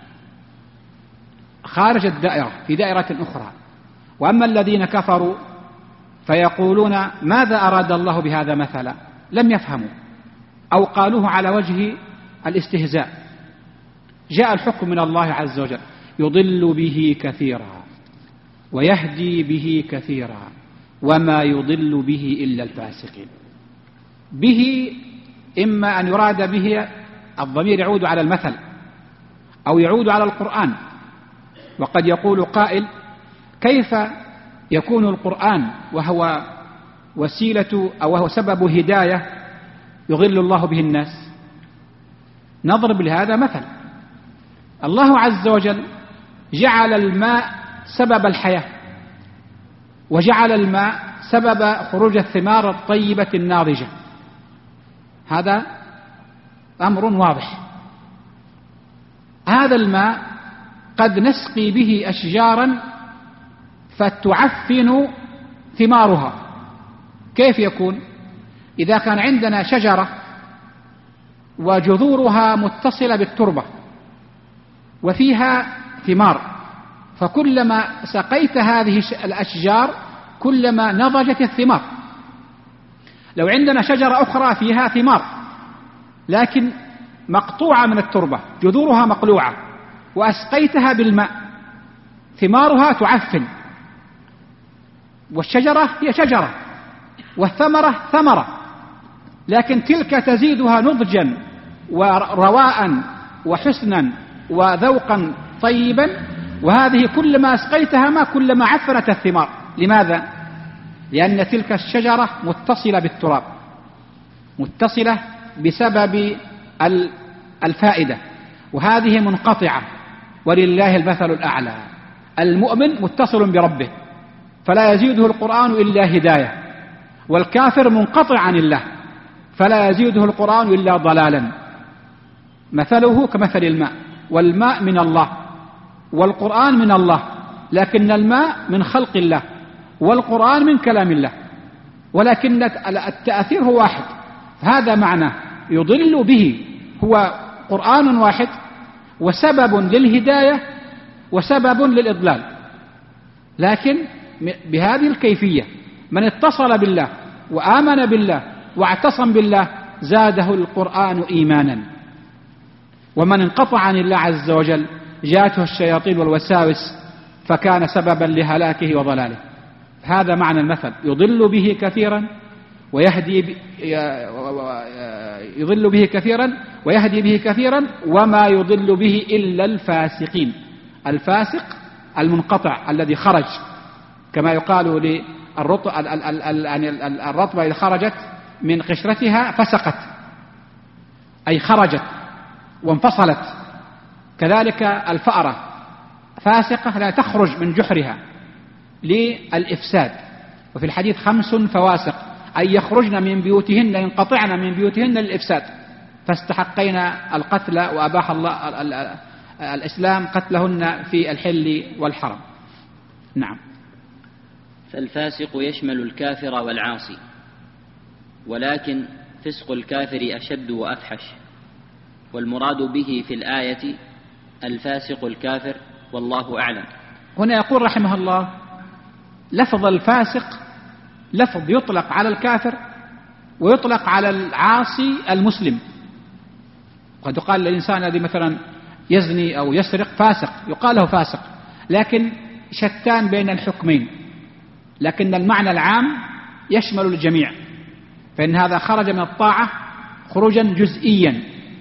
خارج الدائرة، في دائرة أخرى. وأما الذين كفروا فيقولون ماذا أراد الله بهذا مثلا، لم يفهموا أو قالوه على وجه الاستهزاء. جاء الحكم من الله عز وجل: يضل به كثيرا ويهدي به كثيرا وما يضل به إلا الفاسقين. به إما أن يراد به الضمير يعود على المثل أو يعود على القرآن. وقد يقول قائل: كيف يكون القرآن وهو وسيلة أو وهو سبب هداية يضل الله به الناس؟ نضرب لهذا مثل. الله عز وجل جعل الماء سبب الحياة، وجعل الماء سبب خروج الثمار الطيبة الناضجة. هذا أمر واضح. هذا الماء قد نسقي به أشجارا فتعفن ثمارها. كيف يكون؟ إذا كان عندنا شجرة وجذورها متصلة بالتربة وفيها ثمار، فكلما سقيت هذه الأشجار كلما نضجت الثمار. لو عندنا شجرة أخرى فيها ثمار لكن مقطوعة من التربة، جذورها مقلوعة، وأسقيتها بالماء، ثمارها تعفن، والشجرة هي شجرة والثمرة ثمرة، لكن تلك تزيدها نضجا ورواء وحسنا وذوقا طيبا، وهذه كلما أسقيتها ما كلما عفنت الثمار. لماذا؟ لأن تلك الشجرة متصلة بالتراب، متصلة بسبب الفائدة، وهذه منقطعة، ولله المثل الأعلى. المؤمن متصل بربه فلا يزيده القرآن إلا هداية، والكافر منقطع عن الله فلا يزيده القرآن إلا ضلالا. مثله كمثل الماء، والماء من الله والقرآن من الله، لكن الماء من خلق الله والقرآن من كلام الله، ولكن التأثير هو واحد. هذا معنى يضل به، هو قرآن واحد وسبب للهداية وسبب للإضلال، لكن بهذه الكيفية. من اتصل بالله وآمن بالله واعتصم بالله زاده القرآن إيمانا، ومن انقطع عن الله عز وجل جاءته الشياطين والوساوس فكان سببا لهلاكه وضلاله. هذا معنى المثل: يضل به كثيرا يضل به كثيرا ويهدي به كثيرا وما يضل به إلا الفاسقين. الفاسق المنقطع الذي خرج، كما يقال الرطبة إذا خرجت من قشرتها فسقت، أي خرجت وانفصلت. كذلك الفأرة فاسقة لا تخرج من جحرها للإفساد. وفي الحديث 5 فواسق، أي يخرجن من بيوتهن، ينقطعن من بيوتهن للإفساد، فاستحقين القتل، وأباح الله الإسلام قتلهن في الحل والحرم. نعم. فالفاسق يشمل الكافر والعاصي، ولكن فسق الكافر أشد وأفحش، والمراد به في الآية الفاسق الكافر، والله أعلم. هنا يقول رحمه الله: لفظ الفاسق لفظ يطلق على الكافر ويطلق على العاصي المسلم. قد يقال للإنسان الذي مثلا يزني أو يسرق فاسق، يقال له فاسق، لكن شتان بين الحكمين، لكن المعنى العام يشمل الجميع، فإن هذا خرج من الطاعة خروجا جزئيا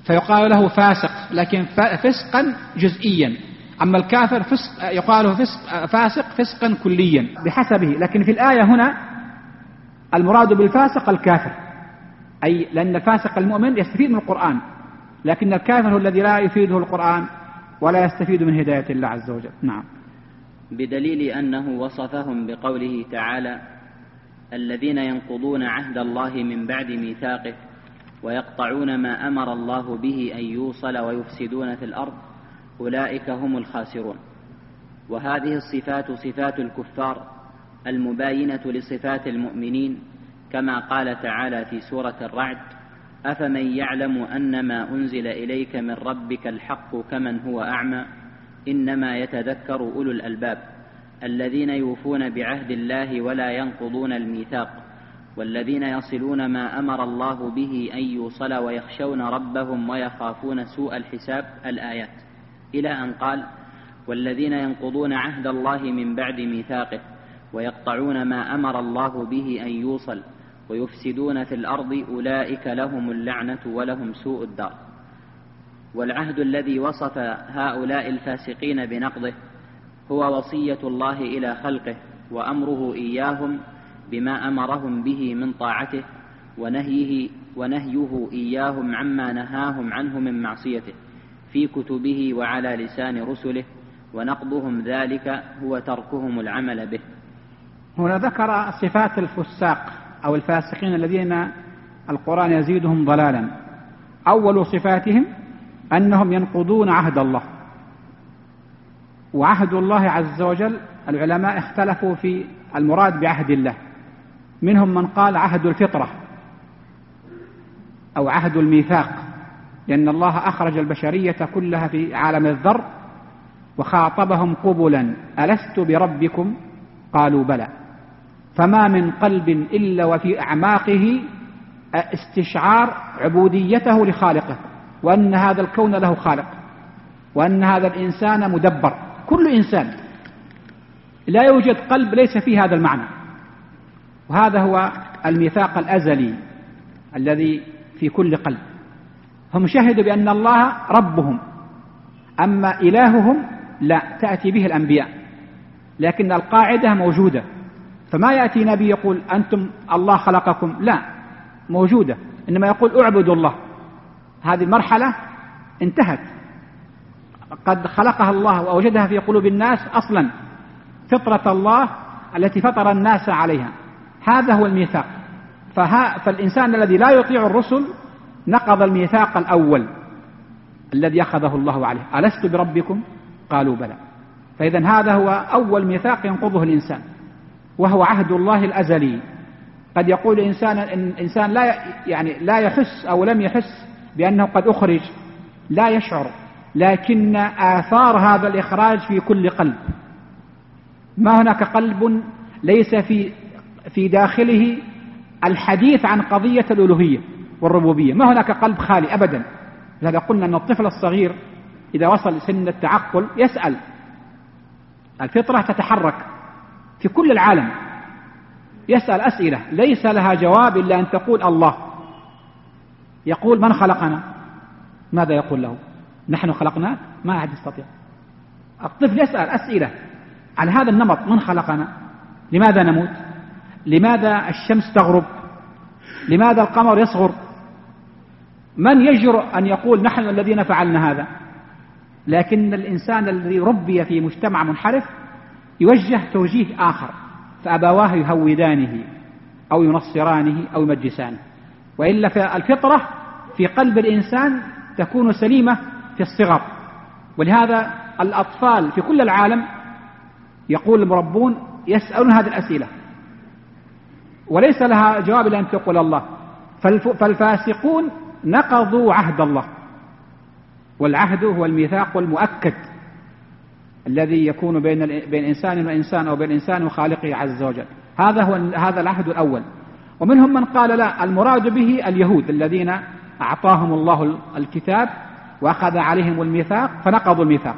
فيقال له فاسق، لكن فسقا جزئيا. أما الكافر يقال له فاسق فسقا كليا بحسبه. لكن في الآية هنا المراد بالفاسق الكافر، أي لأن الفاسق المؤمن يستفيد من القرآن، لكن الكافر هو الذي لا يفيده القرآن ولا يستفيد من هداية الله عز وجل. نعم. بدليل أنه وصفهم بقوله تعالى: الذين ينقضون عهد الله من بعد ميثاقه ويقطعون ما أمر الله به أن يوصل ويفسدون في الأرض أولئك هم الخاسرون. وهذه الصفات صفات الكفار المباينة لصفات المؤمنين، كما قال تعالى في سورة الرعد: أفمن يعلم أن ما أنزل إليك من ربك الحق كمن هو أعمى إنما يتذكر أولو الألباب الذين يوفون بعهد الله ولا ينقضون الميثاق والذين يصلون ما أمر الله به أن يوصل ويخشون ربهم ويخافون سوء الحساب. الآيات إلى أن قال: والذين ينقضون عهد الله من بعد ميثاقه ويقطعون ما أمر الله به أن يوصل ويفسدون في الأرض أولئك لهم اللعنة ولهم سوء الدار. والعهد الذي وصف هؤلاء الفاسقين بنقضه هو وصية الله إلى خلقه وأمره إياهم بما أمرهم به من طاعته ونهيه إياهم عما نهاهم عنه من معصيته في كتبه وعلى لسان رسله، ونقضهم ذلك هو تركهم العمل به. هنا ذكر صفات الفساق أو الفاسقين الذين القرآن يزيدهم ضلالا. أول صفاتهم أنهم ينقضون عهد الله. وعهد الله عز وجل العلماء اختلفوا في المراد بعهد الله، منهم من قال عهد الفطرة أو عهد الميثاق، لأن الله أخرج البشرية كلها في عالم الذر وخاطبهم قبلا: ألست بربكم؟ قالوا بلى. فما من قلب إلا وفي أعماقه استشعار عبوديته لخالقه، وأن هذا الكون له خالق، وأن هذا الإنسان مدبر. كل إنسان لا يوجد قلب ليس فيه هذا المعنى، وهذا هو الميثاق الأزلي الذي في كل قلب. هم شهدوا بأن الله ربهم، أما إلههم لا تأتي به الأنبياء، لكن القاعدة موجودة. فما يأتي نبي يقول أنتم الله خلقكم، لا، موجودة، إنما يقول اعبدوا الله. هذه المرحلة انتهت، قد خلقها الله وأوجدها في قلوب الناس أصلا، فطرة الله التي فطر الناس عليها. هذا هو الميثاق. فالإنسان الذي لا يطيع الرسل نقض الميثاق الأول الذي أخذه الله عليه: ألست بربكم؟ قالوا بلى. فإذن هذا هو أول ميثاق ينقضه الإنسان، وهو عهد الله الأزلي. قد يقول إنسان لا يحس أو لم يحس بأنه قد أخرج، لا يشعر، لكن آثار هذا الإخراج في كل قلب. ما هناك قلب ليس في داخله الحديث عن قضية الألوهية والربوبية، ما هناك قلب خالي أبدا. لذا قلنا أن الطفل الصغير إذا وصل سن التعقل يسأل، الفطرة تتحرك في كل العالم، يسأل أسئلة ليس لها جواب إلا أن تقول الله. يقول: من خلقنا؟ ماذا يقول له؟ نحن خلقناك؟ ما أحد يستطيع. الطفل يسأل أسئلة على هذا النمط: من خلقنا؟ لماذا نموت؟ لماذا الشمس تغرب؟ لماذا القمر يصغر؟ من يجرؤ أن يقول نحن الذين فعلنا هذا؟ لكن الإنسان الذي ربي في مجتمع منحرف يوجه توجيه آخر، فأبواه يهودانه أو ينصرانه أو يمجسانه. وإلا فالفطرة في قلب الإنسان تكون سليمة في الصغر. ولهذا الأطفال في كل العالم يقول المربون يسألون هذه الأسئلة وليس لها جواب إلا أن تقول الله. فالفاسقون نقضوا عهد الله، والعهد هو الميثاق المؤكد الذي يكون بين إنسان وإنسان أو بين إنسان وخالقه عز وجل. هذا العهد الأول. ومنهم من قال لا، المراد به اليهود الذين أعطاهم الله الكتاب وأخذ عليهم الميثاق فنقضوا الميثاق.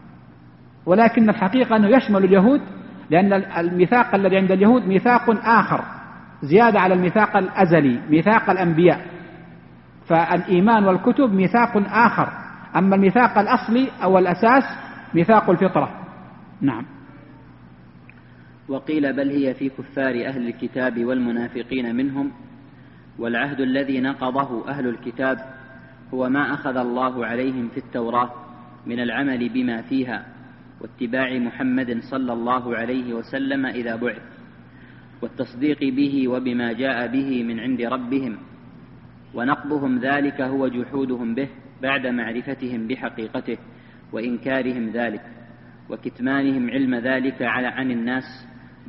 ولكن الحقيقة أنه يشمل اليهود، لأن الميثاق الذي عند اليهود ميثاق آخر زيادة على الميثاق الأزلي، ميثاق الأنبياء. فالإيمان والكتب ميثاق آخر، أما الميثاق الأصلي أو الأساس ميثاق الفطرة. نعم. وقيل بل هي في كفار أهل الكتاب والمنافقين منهم، والعهد الذي نقضه أهل الكتاب هو ما أخذ الله عليهم في التوراة من العمل بما فيها واتباع محمد صلى الله عليه وسلم إذا بعث، والتصديق به وبما جاء به من عند ربهم، ونقضهم ذلك هو جحودهم به بعد معرفتهم بحقيقته وإنكارهم ذلك، وكتمانهم علم ذلك عن الناس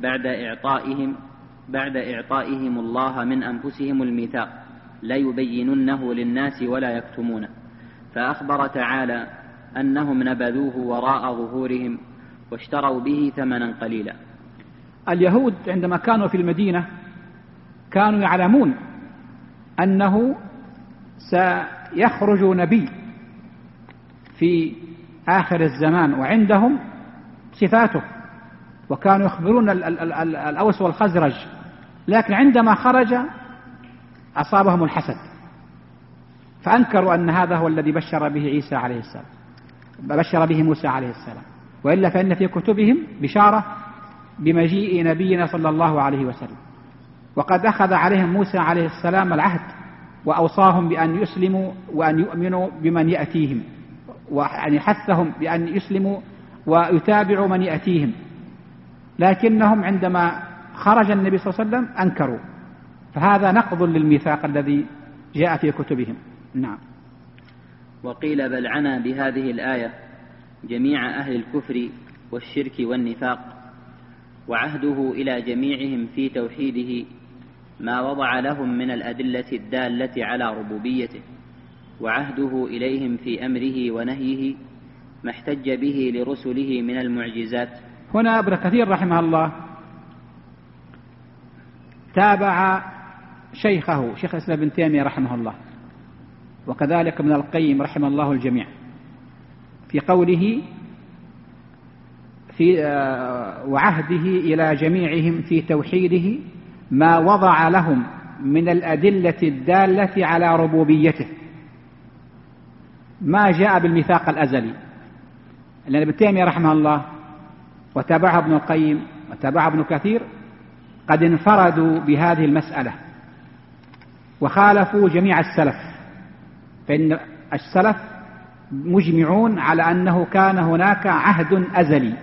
بعد إعطائهم الله من أنفسهم الميثاق لا يبيننه للناس ولا يكتمونه. فأخبر تعالى أنهم نبذوه وراء ظهورهم واشتروا به ثمنا قليلا. اليهود عندما كانوا في المدينة كانوا يعلمون أنه سيخرج نبي في آخر الزمان وعندهم صفاته، وكانوا يخبرون الأوس والخزرج، لكن عندما خرج أصابهم الحسد فأنكروا أن هذا هو الذي بشر به عيسى عليه السلام، بشر به موسى عليه السلام، وإلا فإن في كتبهم بشارة بمجيء نبينا صلى الله عليه وسلم. وقد أخذ عليهم موسى عليه السلام العهد وأوصاهم بأن يسلموا وأن يؤمنوا بمن يأتيهم، وأن حثهم بأن يسلموا ويتابعوا من يأتيهم، لكنهم عندما خرج النبي صلى الله عليه وسلم أنكروا، فهذا نقض للميثاق الذي جاء في كتبهم. نعم. وقيل بل عنا بهذه الآية جميع أهل الكفر والشرك والنفاق، وعهده إلى جميعهم في توحيده ما وضع لهم من الأدلة الدالة على ربوبيته، وعهده إليهم في أمره ونهيه ما احتج به لرسله من المعجزات. هنا ابن كثير رحمه الله تابع شيخه شيخ الإسلام ابن تيمية رحمه الله، وكذلك ابن القيم رحمه الله الجميع، في قوله في وعهده إلى جميعهم في توحيده ما وضع لهم من الأدلة الدالة على ربوبيته، ما جاء بالميثاق الأزلي. لأن ابن تيمية رحمه الله وتابعه ابن القيم وتابعه ابن كثير قد انفردوا بهذه المسألة وخالفوا جميع السلف، فإن السلف مجمعون على أنه كان هناك عهد أزلي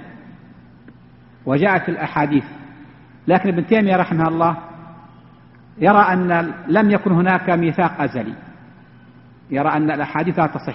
وجاءت الأحاديث، لكن ابن تيمية رحمه الله يرى أن لم يكن هناك ميثاق أزلي، يرى أن الأحاديث لا تصح.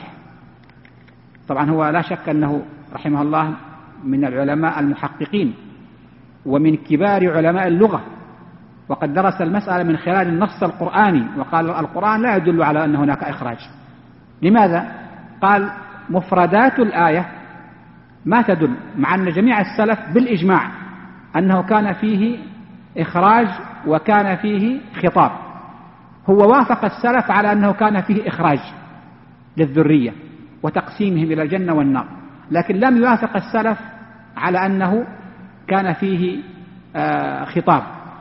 طبعا هو لا شك أنه رحمه الله من العلماء المحققين ومن كبار علماء اللغة، وقد درس المسألة من خلال النص القرآني، وقال القرآن لا يدل على أن هناك إخراج. لماذا؟ قال مفردات الآية ما تدل، مع أن جميع السلف بالإجماع أنه كان فيه إخراج وكان فيه خطاب. هو وافق السلف على أنه كان فيه إخراج للذرية وتقسيمهم إلى الجنة والنار، لكن لم يوافق السلف على أنه كان فيه خطاب.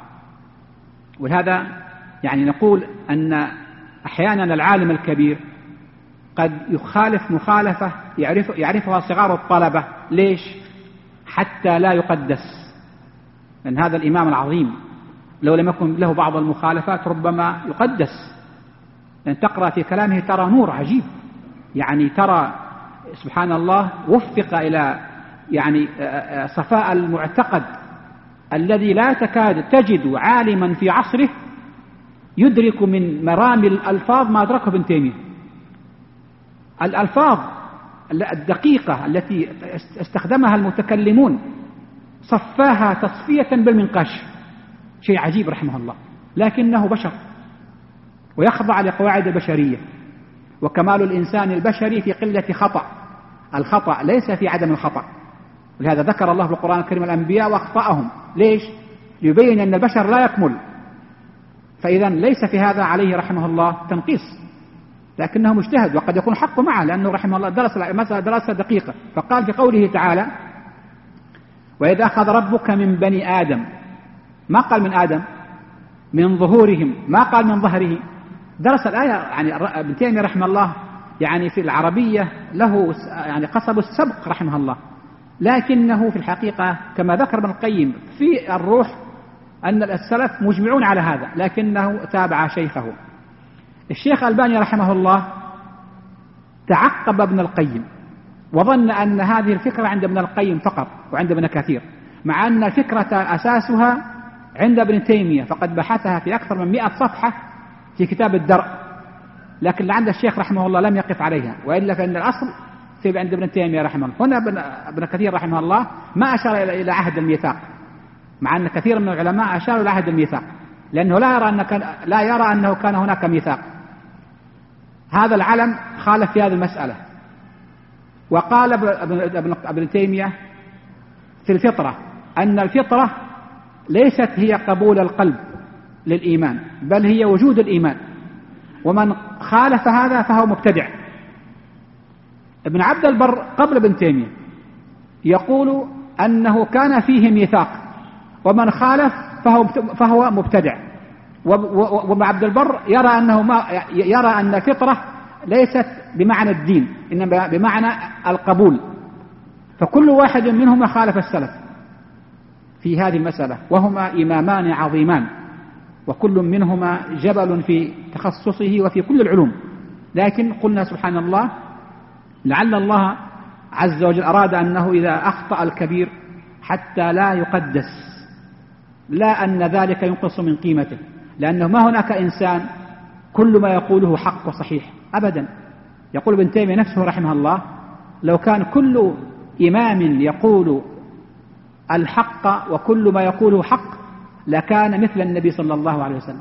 ولهذا يعني نقول أن أحيانا العالم الكبير قد يخالف مخالفة يعرفها صغار الطلبة. ليش؟ حتى لا يقدس، لأن هذا الإمام العظيم لو لم يكن له بعض المخالفات ربما يقدس، لأن تقرأ في كلامه ترى نور عجيب، يعني ترى سبحان الله وفق إلى يعني صفاء المعتقد الذي لا تكاد تجد عالما في عصره يدرك من مرامي الألفاظ ما أدركه ابن تيمية. الألفاظ الدقيقة التي استخدمها المتكلمون صفاها تصفية بالمنقاش، شيء عجيب رحمه الله، لكنه بشر ويخضع لقواعد البشرية، وكمال الإنسان البشري في قلة خطأ، الخطأ ليس في عدم الخطأ. ولهذا ذكر الله في القرآن الكريم الأنبياء وأخطأهم. ليش؟ ليبين أن البشر لا يكمل، فإذا ليس في هذا عليه رحمه الله تنقيص، لكنه مجتهد وقد يكون حقه معه، لأنه رحمه الله درس المسألة دراسة دقيقة. فقال في قوله تعالى وإذا أخذ ربك من بني آدم، ما قال من آدم، من ظهورهم، ما قال من ظهره، درس الآية. يعني ابن تيمية رحمه الله يعني في العربية له يعني قصب السبق رحمه الله، لكنه في الحقيقة كما ذكر ابن القيم في الروح أن السلف مجمعون على هذا، لكنه تابع شيخه. الشيخ الألباني رحمه الله تعقب ابن القيم وظن أن هذه الفكرة عند ابن القيم فقط وعند ابن كثير، مع أن الفكرة أساسها عند ابن تيمية، فقد بحثها في أكثر من 100 صفحة في كتاب الدرء، لكن عند الشيخ رحمه الله لم يقف عليها، وإلا فإن الأصل في عند ابن تيمية رحمه الله. هنا ابن كثير رحمه الله ما أشار إلى عهد الميثاق، مع أن كثير من العلماء أشاروا إلى عهد الميثاق، لأنه لا يرى أنه كان هناك ميثاق. هذا العلم خالف في هذه المسألة. وقال ابن تيمية في الفطرة أن الفطرة ليست هي قبول القلب للإيمان، بل هي وجود الإيمان، ومن خالف هذا فهو مبتدع. ابن عبد البر قبل ابن تيمية يقول أنه كان فيه ميثاق، ومن خالف فهو مبتدع. وابن عبد البر يرى أن الفطرة ليست بمعنى الدين، إنما بمعنى القبول، فكل واحد منهما خالف السلف في هذه المسألة، وهما إمامان عظيمان، وكل منهما جبل في تخصصه وفي كل العلوم. لكن قلنا سبحان الله لعل الله عز وجل أراد أنه إذا أخطأ الكبير حتى لا يقدس، لا أن ذلك ينقص من قيمته، لأنه ما هناك إنسان كل ما يقوله حق وصحيح أبدا. يقول ابن تيمية نفسه رحمه الله لو كان كل إمام يقول الحق وكل ما يقوله حق لكان مثل النبي صلى الله عليه وسلم.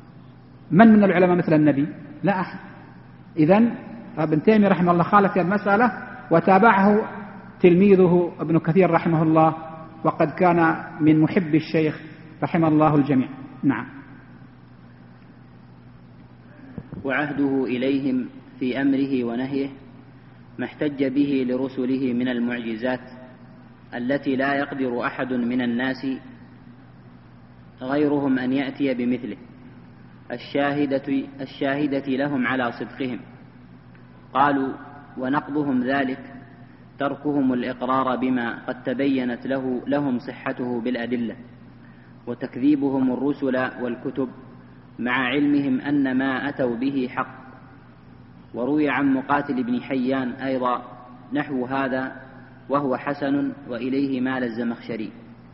من العلماء مثل النبي؟ لا أحد. إذن ابن تيمية رحمه الله خالف في المسألة، وتابعه تلميذه ابن كثير رحمه الله، وقد كان من محب الشيخ رحمه الله الجميع. نعم. وعهده إليهم في أمره ونهيه ما احتج به لرسله من المعجزات التي لا يقدر أحد من الناس غيرهم أن يأتي بمثله، الشاهدة لهم على صدقهم. قالوا ونقضهم ذلك تركهم الإقرار بما قد تبينت لهم صحته بالأدلة، وتكذيبهم الرسل والكتب مع علمهم أن ما أتوا به حق. وروي عن مقاتل بن حيان أيضا نحو هذا وهو حسن، وإليه مال الزمخشري.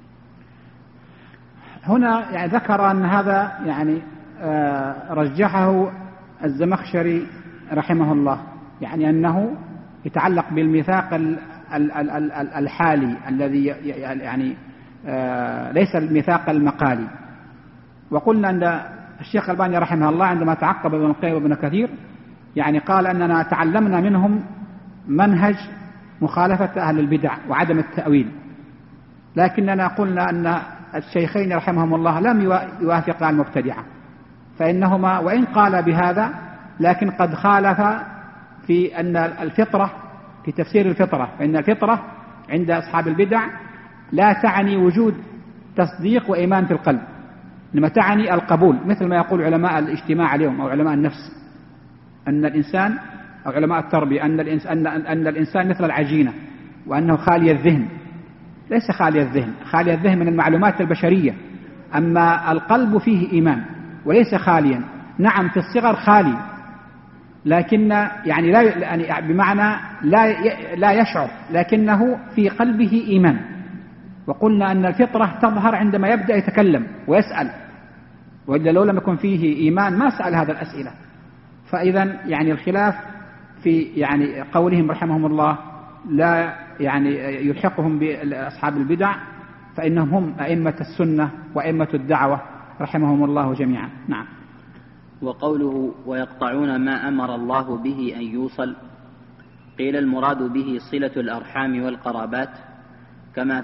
هنا يعني ذكر أن هذا يعني رجحه الزمخشري رحمه الله، يعني أنه يتعلق بالميثاق الحالي الذي يعني ليس الميثاق المقالي. وقلنا أن الشيخ الألباني رحمه الله عندما تعقب ابن القيم وابن كثير يعني قال أننا تعلمنا منهم منهج مخالفة أهل البدع وعدم التأويل، لكننا قلنا أن الشيخين رحمهم الله لم يوافقا المبتدعة، فإنهما وإن قال بهذا لكن قد خالف في أن الفطرة في تفسير الفطرة، فإن الفطرة عند أصحاب البدع لا تعني وجود تصديق وإيمان في القلب، إنما تعني القبول، مثل ما يقول علماء الاجتماع اليوم أو علماء النفس أن الإنسان أو علماء التربية أن الإنسان مثل العجينة وأنه خالي الذهن. ليس خالي الذهن، خالي الذهن من المعلومات البشرية، أما القلب فيه إيمان وليس خاليا. نعم في الصغر خالي، لكن يعني لا بمعنى لا يشعر، لكنه في قلبه إيمان. وقلنا أن الفطرة تظهر عندما يبدأ يتكلم ويسأل، وإلا لو لم يكن فيه إيمان ما سأل هذا الأسئلة. فإذا يعني الخلاف في يعني قولهم رحمهم الله لا يعني يلحقهم بأصحاب البدع، فإنهم هم أئمة السنة وأئمة الدعوة رحمهم الله جميعا. نعم. وقوله ويقطعون ما أمر الله به أن يوصل، قيل المراد به صلة الأرحام والقرابات كما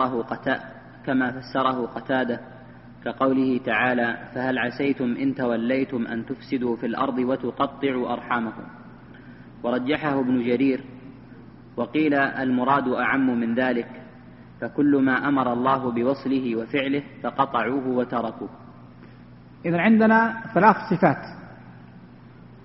فسره قتادة كقوله تعالى فهل عسيتم إن توليتم أن تفسدوا في الأرض وتقطعوا أرحامكم. ورجحه ابن جرير، وقيل المراد أعم من ذلك، فكل ما أمر الله بوصله وفعله فقطعوه وتركوه. إذن عندنا 3 صفات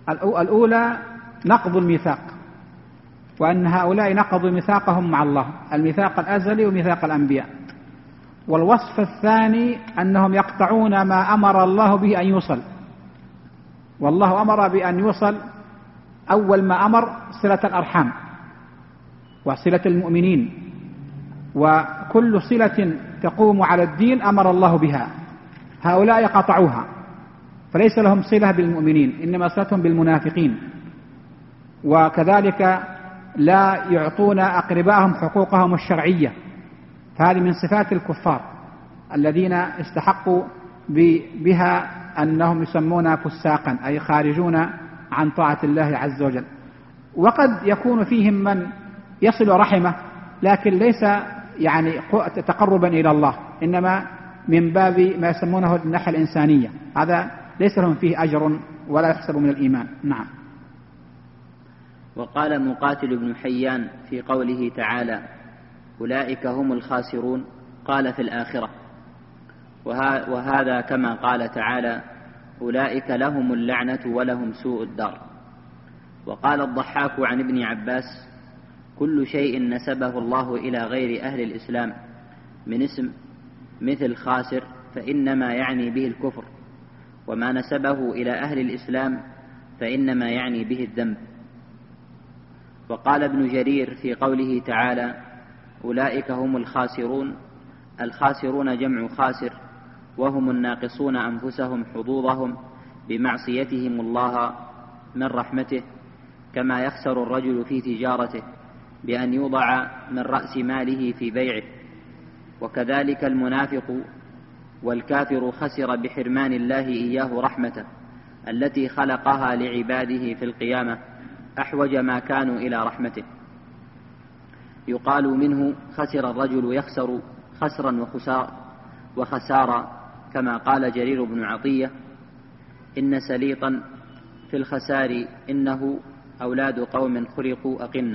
الأولى نقض الميثاق، وأن هؤلاء نقضوا ميثاقهم مع الله، الميثاق الأزلي وميثاق الأنبياء. والوصف الثاني أنهم يقطعون ما أمر الله به أن يوصل، والله أمر بأن يوصل أول ما أمر صلة الأرحام وصلة المؤمنين، وكل صلة تقوم على الدين أمر الله بها، هؤلاء قطعوها، فليس لهم صلة بالمؤمنين، إنما صلتهم بالمنافقين. وكذلك لا يعطون أقربائهم حقوقهم الشرعية، فهذه من صفات الكفار الذين استحقوا بها أنهم يسمون فساقا، أي خارجون عن طاعة الله عز وجل. وقد يكون فيهم من يصل رحمه، لكن ليس يعني تقربا إلى الله، إنما من باب ما يسمونه الناحية الإنسانية، هذا ليس لهم فيه أجر ولا يحسب من الإيمان. نعم. وقال مقاتل بن حيان في قوله تعالى: أولئك هم الخاسرون، قال في الآخرة، وهذا كما قال تعالى: أولئك لهم اللعنة ولهم سوء الدار. وقال الضحاك عن ابن عباس: كل شيء نسبه الله إلى غير أهل الإسلام من اسم مثل خاسر فإنما يعني به الكفر، وما نسبه إلى أهل الإسلام فإنما يعني به الذنب. وقال ابن جرير في قوله تعالى: أولئك هم الخاسرون، الخاسرون جمع خاسر، وهم الناقصون أنفسهم حظوظهم بمعصيتهم الله من رحمته، كما يخسر الرجل في تجارته بأن يوضع من رأس ماله في بيعه. وكذلك المنافق والكافر خسر بحرمان الله إياه رحمته التي خلقها لعباده في القيامة أحوج ما كانوا إلى رحمته. يقال منه: خسر الرجل يخسر خسرا وخسارا، كما قال جرير بن عطية: إن سليطا في الخسار إنه أولاد قوم خلقوا أقنة.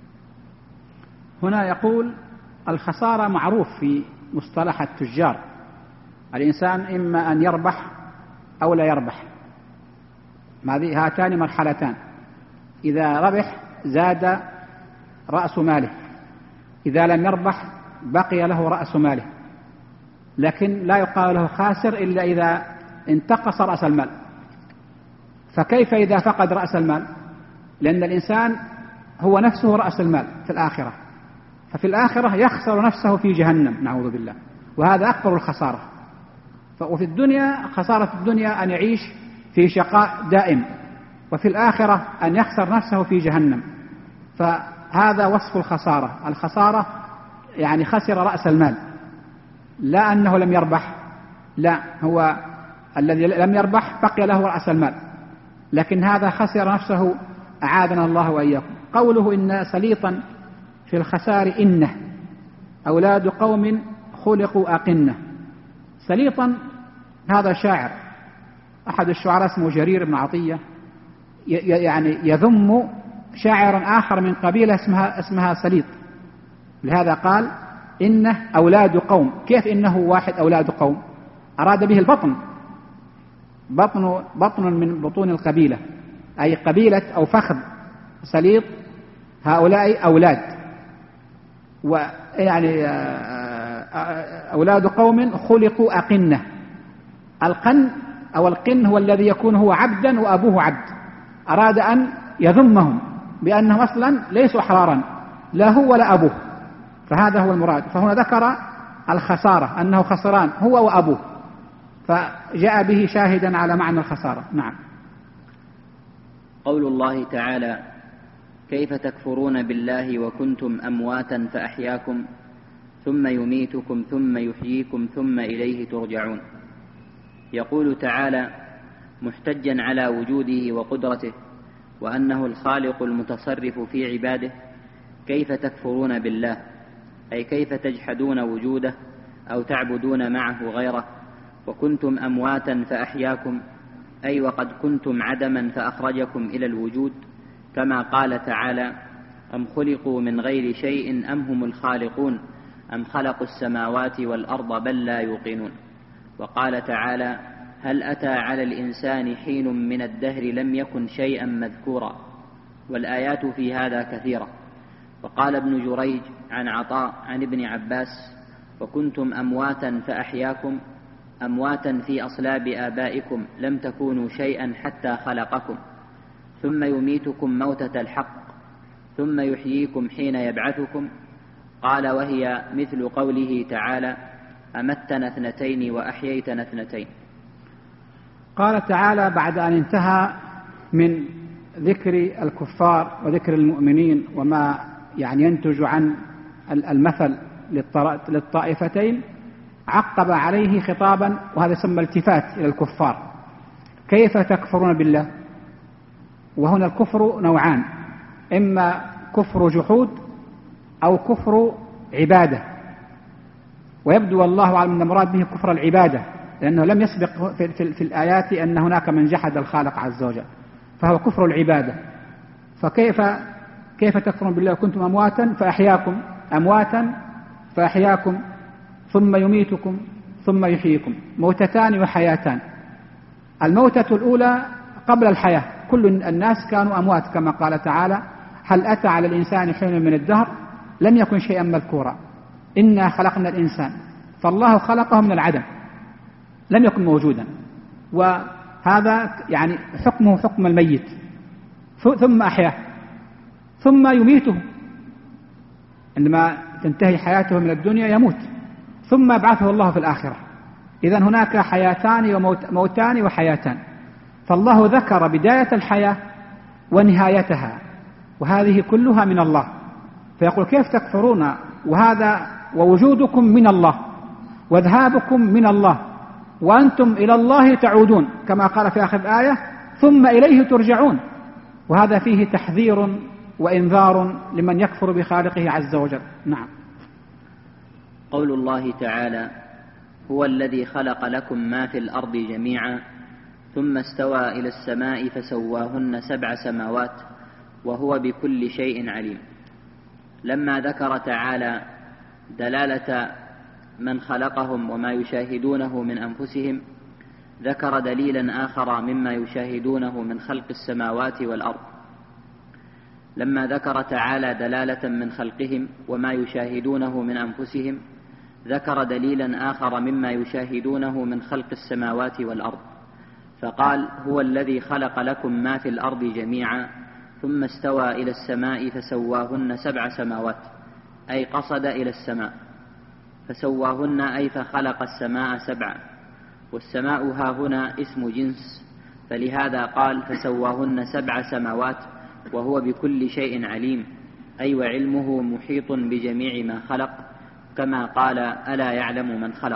هنا يقول الخسارة معروف في مصطلح التجار، الإنسان إما أن يربح أو لا يربح، هاتان مرحلتان، إذا ربح زاد رأس ماله، إذا لم يربح بقي له رأس ماله، لكن لا يقال له خاسر إلا إذا انتقص رأس المال. فكيف إذا فقد رأس المال؟ لأن الإنسان هو نفسه رأس المال في الآخرة، ففي الآخرة يخسر نفسه في جهنم نعوذ بالله، وهذا أكبر الخسارة. وفي الدنيا خسارة الدنيا أن يعيش في شقاء دائم، وفي الآخرة أن يخسر نفسه في جهنم. فهذا وصف الخسارة. الخسارة يعني خسر رأس المال، لا أنه لم يربح، لا، هو الذي لم يربح بقي له رأس المال، لكن هذا خسر نفسه، أعاذنا الله وإياكم. قوله إن سليطا في الخسار إنه أولاد قوم خلقوا أقنة. سليطا هذا شاعر، أحد الشعراء اسمه جرير بن عطية، يعني يذم شاعر آخر من قبيلة اسمها سليط، لهذا قال إنه أولاد قوم. كيف إنه واحد أولاد قوم؟ أراد به البطن، بطن من بطون القبيلة، أي قبيلة أو فخذ سليط، هؤلاء أولاد، ويعني أولاد قوم خلقوا أقنة. القن أو القن هو الذي يكون هو عبدا وأبوه عبد، أراد أن يذمهم بأنهم أصلا ليسوا أحرارا، لا هو ولا أبوه، فهذا هو المراد. فهنا ذكر الخسارة أنه خسران هو وأبوه، فجاء به شاهدا على معنى الخسارة. نعم. قول الله تعالى: كيف تكفرون بالله وكنتم أمواتا فأحياكم ثم يميتكم ثم يحييكم ثم إليه ترجعون. يقول تعالى محتجا على وجوده وقدرته وأنه الخالق المتصرف في عباده: كيف تكفرون بالله، أي كيف تجحدون وجوده أو تعبدون معه غيره، وكنتم أمواتا فأحياكم، أي وقد كنتم عدما فأخرجكم إلى الوجود، كما قال تعالى: أم خلقوا من غير شيء أم هم الخالقون أم خلقوا السماوات والأرض بل لا يوقنون. وقال تعالى: هل أتى على الإنسان حين من الدهر لم يكن شيئا مذكورا؟ والآيات في هذا كثيرة. وقال ابن جريج عن عطاء عن ابن عباس: وكنتم أمواتا فأحياكم، أمواتا في أصلاب آبائكم لم تكونوا شيئا حتى خلقكم، ثم يميتكم موتة الحق، ثم يحييكم حين يبعثكم. قال: وهي مثل قوله تعالى: أمتنا اثنتين وأحييتنا اثنتين. قال تعالى بعد أن انتهى من ذكر الكفار وذكر المؤمنين وما ينتج عن المثل للطائفتين، عقب عليه خطابا، وهذا يسمى التفات إلى الكفار: كيف تكفرون بالله؟ وهنا الكفر نوعان: إما كفر جحود أو كفر عبادة. ويبدو والله أعلم أن المراد به كفر العبادة، لأنه لم يسبق في الآيات أن هناك من جحد الخالق عز وجل، فهو كفر العبادة. كيف تكفرون بالله وكنتم أمواتا فأحياكم، أمواتا فأحياكم، ثم يميتكم ثم يحييكم، موتتان وحياتان. الموتة الأولى قبل الحياة، كل الناس كانوا أموات كما قال تعالى: هل أتى على الإنسان حين من الدهر لم يكن شيئا مذكورا، إنا خلقنا الإنسان. فالله خلقه من العدم، لم يكن موجودا، وهذا حكمه حكم الميت. ثم أحياه، ثم يميته، عندما تنتهي حياته من الدنيا يموت، ثم يبعثه الله في الآخرة. إذن هناك حياتان وموتان وحياتان. فالله ذكر بداية الحياة ونهايتها، وهذه كلها من الله. فيقول: كيف تكفرون وهذا ووجودكم من الله وذهابكم من الله وأنتم إلى الله تعودون، كما قال في آخر الآية: ثم إليه ترجعون. وهذا فيه تحذير وإنذار لمن يكفر بخالقه عز وجل. نعم. قول الله تعالى: هو الذي خلق لكم ما في الأرض جميعا ثم استوى إلى السماء فسواهن 7 سماوات وهو بكل شيء عليم. لما ذكر تعالى دلالة من خلقهم وما يشاهدونه من أنفسهم، ذكر دليلا آخر مما يشاهدونه من خلق السماوات والأرض. لما ذكر تعالى دلالة من خلقهم وما يشاهدونه من أنفسهم، ذكر دليلا آخر مما يشاهدونه من خلق السماوات والأرض، فقال: هو الذي خلق لكم ما في الأرض جميعا ثم استوى إلى السماء فسواهن 7 سماوات، أي قصد إلى السماء. فسواهن أي فخلق السماء 7، والسماء ها هنا اسم جنس، فلهذا قال: فسواهن 7 سماوات وهو بكل شيء عليم، أي وعلمه محيط بجميع ما خلق، كما قال: ألا يعلم من خلق.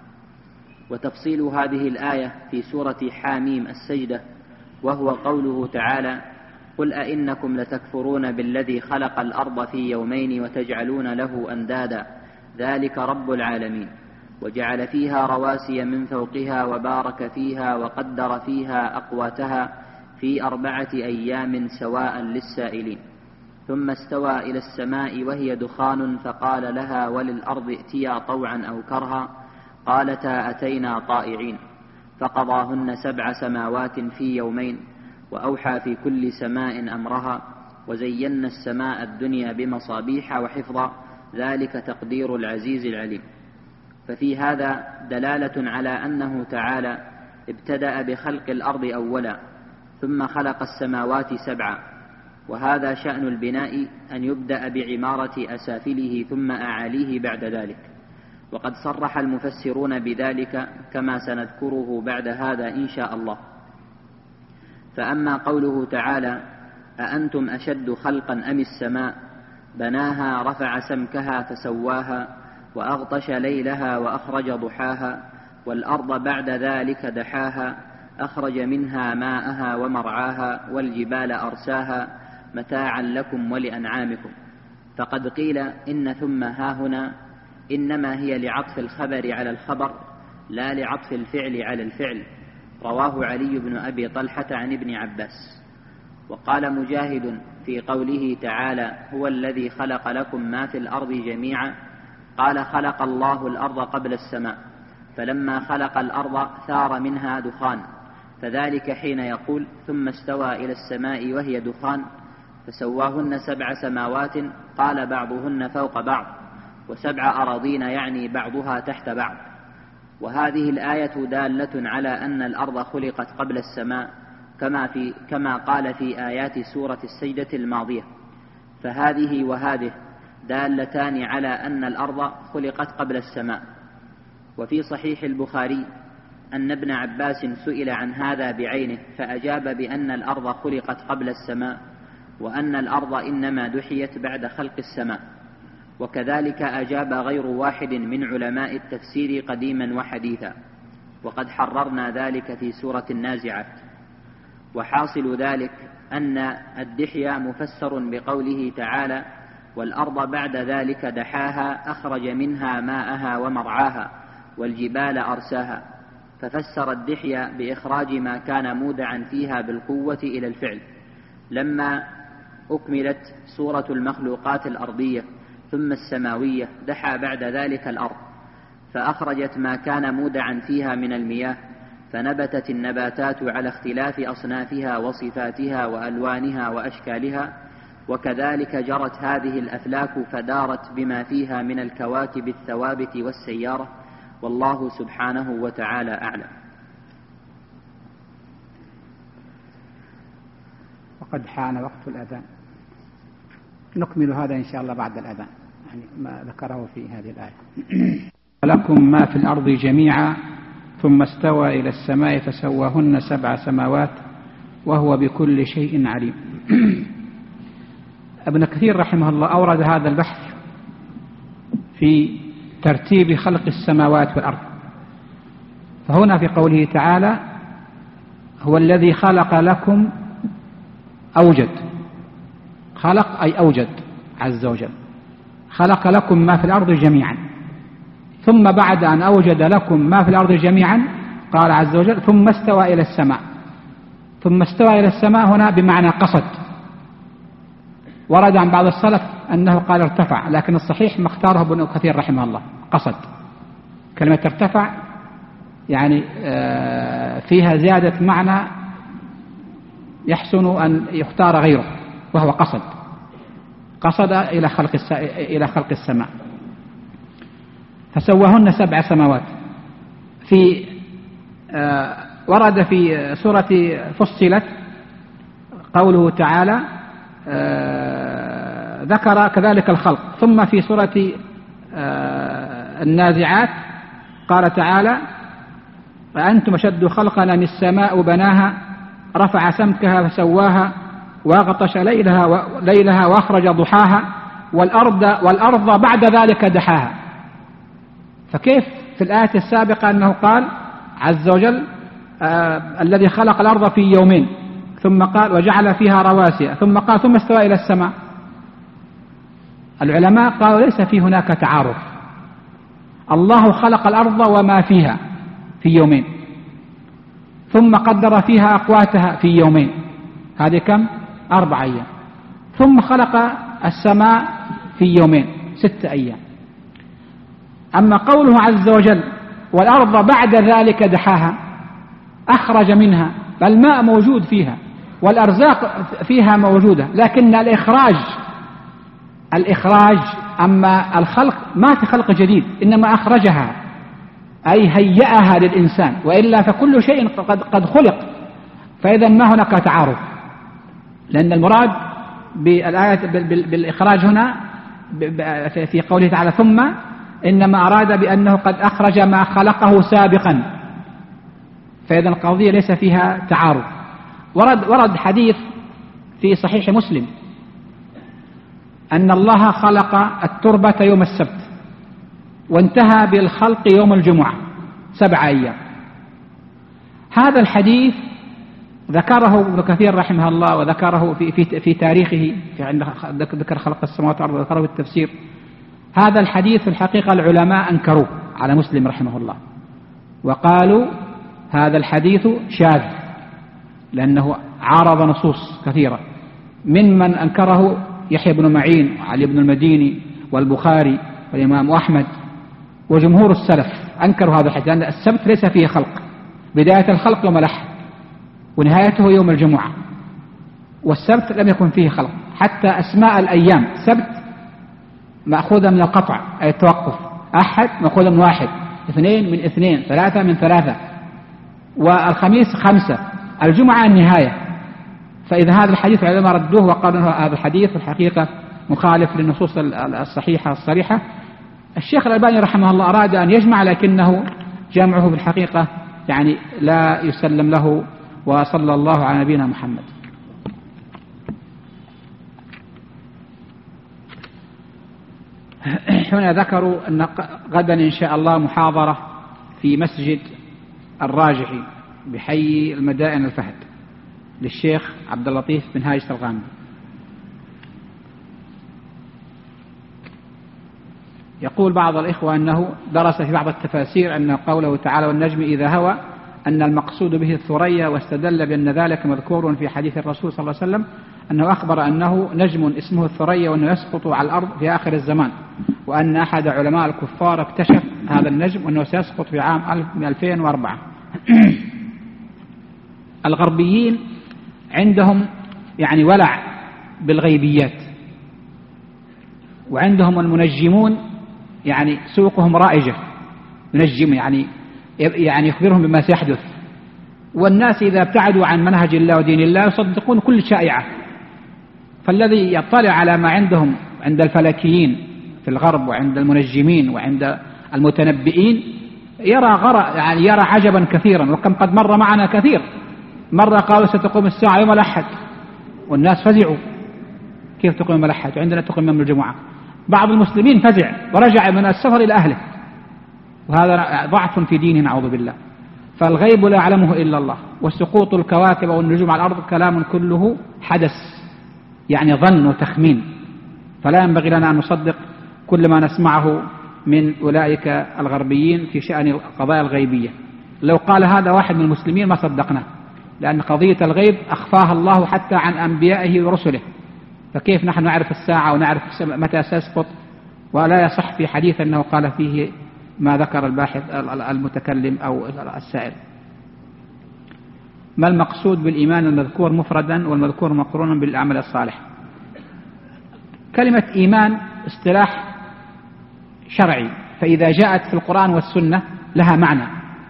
وتفصيل هذه الآية في سورة حاميم السجدة، وهو قوله تعالى: قل أئنكم لتكفرون بالذي خلق الأرض في يومين وتجعلون له أندادا ذلك رب العالمين، وجعل فيها رواسي من فوقها وبارك فيها وقدر فيها أقواتها في 4 أيام سواء للسائلين. ثم استوى إلى السماء وهي دخان فقال لها وللأرض ائتيا طوعا أو كرها قالتا أتينا طائعين، فقضاهن 7 سماوات في يومين، وأوحى في كل سماء أمرها، وزينا السماء الدنيا بمصابيح وحفظا، ذلك تقدير العزيز العليم. ففي هذا دلالة على أنه تعالى ابتدأ بخلق الأرض أولا ثم خلق السماوات 7، وهذا شأن البناء أن يبدأ بعمارة أسافله ثم أعاليه بعد ذلك. وقد صرح المفسرون بذلك كما سنذكره بعد هذا إن شاء الله. فأما قوله تعالى: أأنتم أشد خلقا أم السماء بناها رفع سمكها فسواها وأغطش ليلها وأخرج ضحاها والأرض بعد ذلك دحاها أخرج منها ماءها ومرعاها والجبال أرساها متاعا لكم ولأنعامكم. فقد قيل إن ثم هاهنا إنما هي لعطف الخبر على الخبر لا لعطف الفعل على الفعل، رواه علي بن أبي طلحة عن ابن عباس. وقال مجاهد في قوله تعالى: هو الذي خلق لكم ما في الأرض جميعا، قال: خلق الله الأرض قبل السماء، فلما خلق الأرض ثار منها دخان، فذلك حين يقول ثم استوى إلى السماء وهي دخان فسواهن 7 سماوات، قال بعضهن فوق بعض، و7 أراضين يعني بعضها تحت بعض. وهذه الآية دالة على أن الأرض خلقت قبل السماء كما قال في آيات سورة السجدة الماضية، فهذه وهذه دالتان على أن الأرض خلقت قبل السماء. وفي صحيح البخاري أن ابن عباس سئل عن هذا بعينه فأجاب بأن الأرض خلقت قبل السماء، وأن الأرض إنما دحيت بعد خلق السماء. وكذلك أجاب غير واحد من علماء التفسير قديما وحديثا، وقد حررنا ذلك في سورة النازعات. وحاصل ذلك أن الدحية مفسر بقوله تعالى والأرض بعد ذلك دحاها أخرج منها ماءها ومرعاها والجبال أرساها، ففسر الدحية بإخراج ما كان مودعا فيها بالقوة إلى الفعل. لما أكملت صورة المخلوقات الأرضية ثم السماوية دحى بعد ذلك الأرض، فأخرجت ما كان مودعا فيها من المياه، فنبتت النباتات على اختلاف أصنافها وصفاتها وألوانها وأشكالها، وكذلك جرت هذه الأفلاك فدارت بما فيها من الكواكب الثوابت والسيارة، والله سبحانه وتعالى أعلم. وقد حان وقت الأذان، نكمل هذا إن شاء الله بعد الأذان، يعني ما ذكره في هذه الآية. لكم ما في الأرض جميعا ثم استوى إلى السماء فسواهن 7 سماوات وهو بكل شيء عليم. ابن كثير رحمه الله أورد هذا البحث في ترتيب خلق السماوات والأرض، فهنا في قوله تعالى هو الذي خلق لكم، أوجد، خلق أي أوجد عز وجل، خلق لكم ما في الأرض جميعا، ثم بعد أن أوجد لكم ما في الأرض جميعا قال عز وجل ثم استوى إلى السماء. ثم استوى إلى السماء هنا بمعنى قصد. ورد عن بعض السلف أنه قال ارتفع، لكن الصحيح ما اختاره ابن كثير رحمه الله قصد. كلمة ارتفع يعني فيها زيادة معنى يحسن أن يختار غيره، وهو قصد، قصد إلى خلق السماء. فسواهن 7 سماوات. في ورد في سورة فصلت قوله تعالى ذكر كذلك الخلق. ثم في سورة النازعات قال تعالى أأنتم أشد خلقا من السماء بناها رفع سمكها فسواها وأغطش ليلها وأخرج ضحاها والأرض بعد ذلك دحاها. فكيف في الآية السابقة أنه قال عز وجل الذي خلق الأرض في يومين، ثم قال وجعل فيها رواسي، ثم قال ثم استوى إلى السماء. العلماء قالوا ليس في هناك تعارض، الله خلق الأرض وما فيها في يومين، ثم قدر فيها أقواتها في يومين، هذه كم؟ 4 أيام، ثم خلق السماء في يومين 6 أيام. أما قوله عز وجل والأرض بعد ذلك دحاها أخرج منها، فالماء موجود فيها والأرزاق فيها موجودة، لكن الإخراج أما الخلق ما في خلق جديد، إنما أخرجها أي هيئها للإنسان، وإلا فكل شيء قد خلق. فإذا ما هناك تعارض، لأن المراد بالآية بالإخراج هنا في قوله تعالى ثم إنما أراد بأنه قد أخرج ما خلقه سابقا، فإذا القضية ليس فيها تعارض. ورد حديث في صحيح مسلم أن الله خلق التربة يوم السبت وانتهى بالخلق يوم الجمعة 7 أيام. هذا الحديث ذكره ابن كثير رحمه الله، وذكره في تاريخه عند ذكر خلق السماوات والأرض، وذكره في التفسير. هذا الحديث في الحقيقة العلماء أنكروه على مسلم رحمه الله، وقالوا هذا الحديث شاذ لأنه عارض نصوص كثيرة، ممن أنكره يحيى بن معين وعلي بن المديني والبخاري والإمام أحمد وجمهور السلف. أنكروا هذا الحديث، لأن السبت ليس فيه خلق، بداية الخلق يوم الأحد ونهايته يوم الجمعة، والسبت لم يكن فيه خلق. حتى أسماء الأيام سبت مأخوذة من القطع أي التوقف، أحد مأخوذة من واحد، اثنين من اثنين، ثلاثة من ثلاثة، والخميس خمسة، الجمعة النهاية. فإذا هذا الحديث العلماء ردوه وقالوا هذا الحديث في الحقيقة مخالف للنصوص الصحيحة الصريحة. الشيخ الألباني رحمه الله أراد أن يجمع، لكنه جمعه في الحقيقة يعني لا يسلم له. وصلى الله على نبينا محمد. هنا ذكروا أن غدا إن شاء الله محاضرة في مسجد الراجحي بحي المدائن الفهد للشيخ عبد اللطيف بن هاجس الغامدي. يقول بعض الإخوة أنه درس في بعض التفاسير أن قوله تعالى والنجم إذا هوى أن المقصود به الثريا، واستدل بأن ذلك مذكور في حديث الرسول صلى الله عليه وسلم أنه أخبر أنه نجم اسمه الثريا وأنه يسقط على الأرض في آخر الزمان، وأن أحد علماء الكفار اكتشف هذا النجم وأنه سيسقط في عام 2004. الغربيين عندهم يعني ولع بالغيبيات، وعندهم المنجمون يعني سوقهم رائجة، ينجم يعني يخبرهم بما سيحدث. والناس إذا ابتعدوا عن منهج الله ودين الله يصدقون كل شائعة. فالذي يطلع على ما عندهم عند الفلكيين في الغرب وعند المنجمين وعند المتنبئين يرى عجبا كثيرا. وكم قد مر معنا كثير، مرة قالوا ستقوم الساعة يوم الأحد والناس فزعوا، كيف تقوم يوم الأحد وعندنا تقوم يوم الجمعة؟ بعض المسلمين فزع ورجع من السفر إلى أهله، وهذا ضعف في دينه نعوذ بالله. فالغيب لا يعلمه إلا الله، وسقوط الكواكب والنجوم على الأرض كلام كله حدث، يعني ظن وتخمين، فلا ينبغي لنا أن نصدق كل ما نسمعه من أولئك الغربيين في شأن القضايا الغيبية. لو قال هذا واحد من المسلمين ما صدقناه، لأن قضية الغيب أخفاها الله حتى عن أنبيائه ورسله، فكيف نحن نعرف الساعة ونعرف متى سيسقط؟ ولا يصح في حديث أنه قال فيه ما ذكر الباحث المتكلم أو السائل. ما المقصود بالإيمان المذكور مفردا والمذكور مقرونا بالأعمال الصالح؟ كلمة إيمان اصطلاح شرعي، فإذا جاءت في القرآن والسنة لها معنى،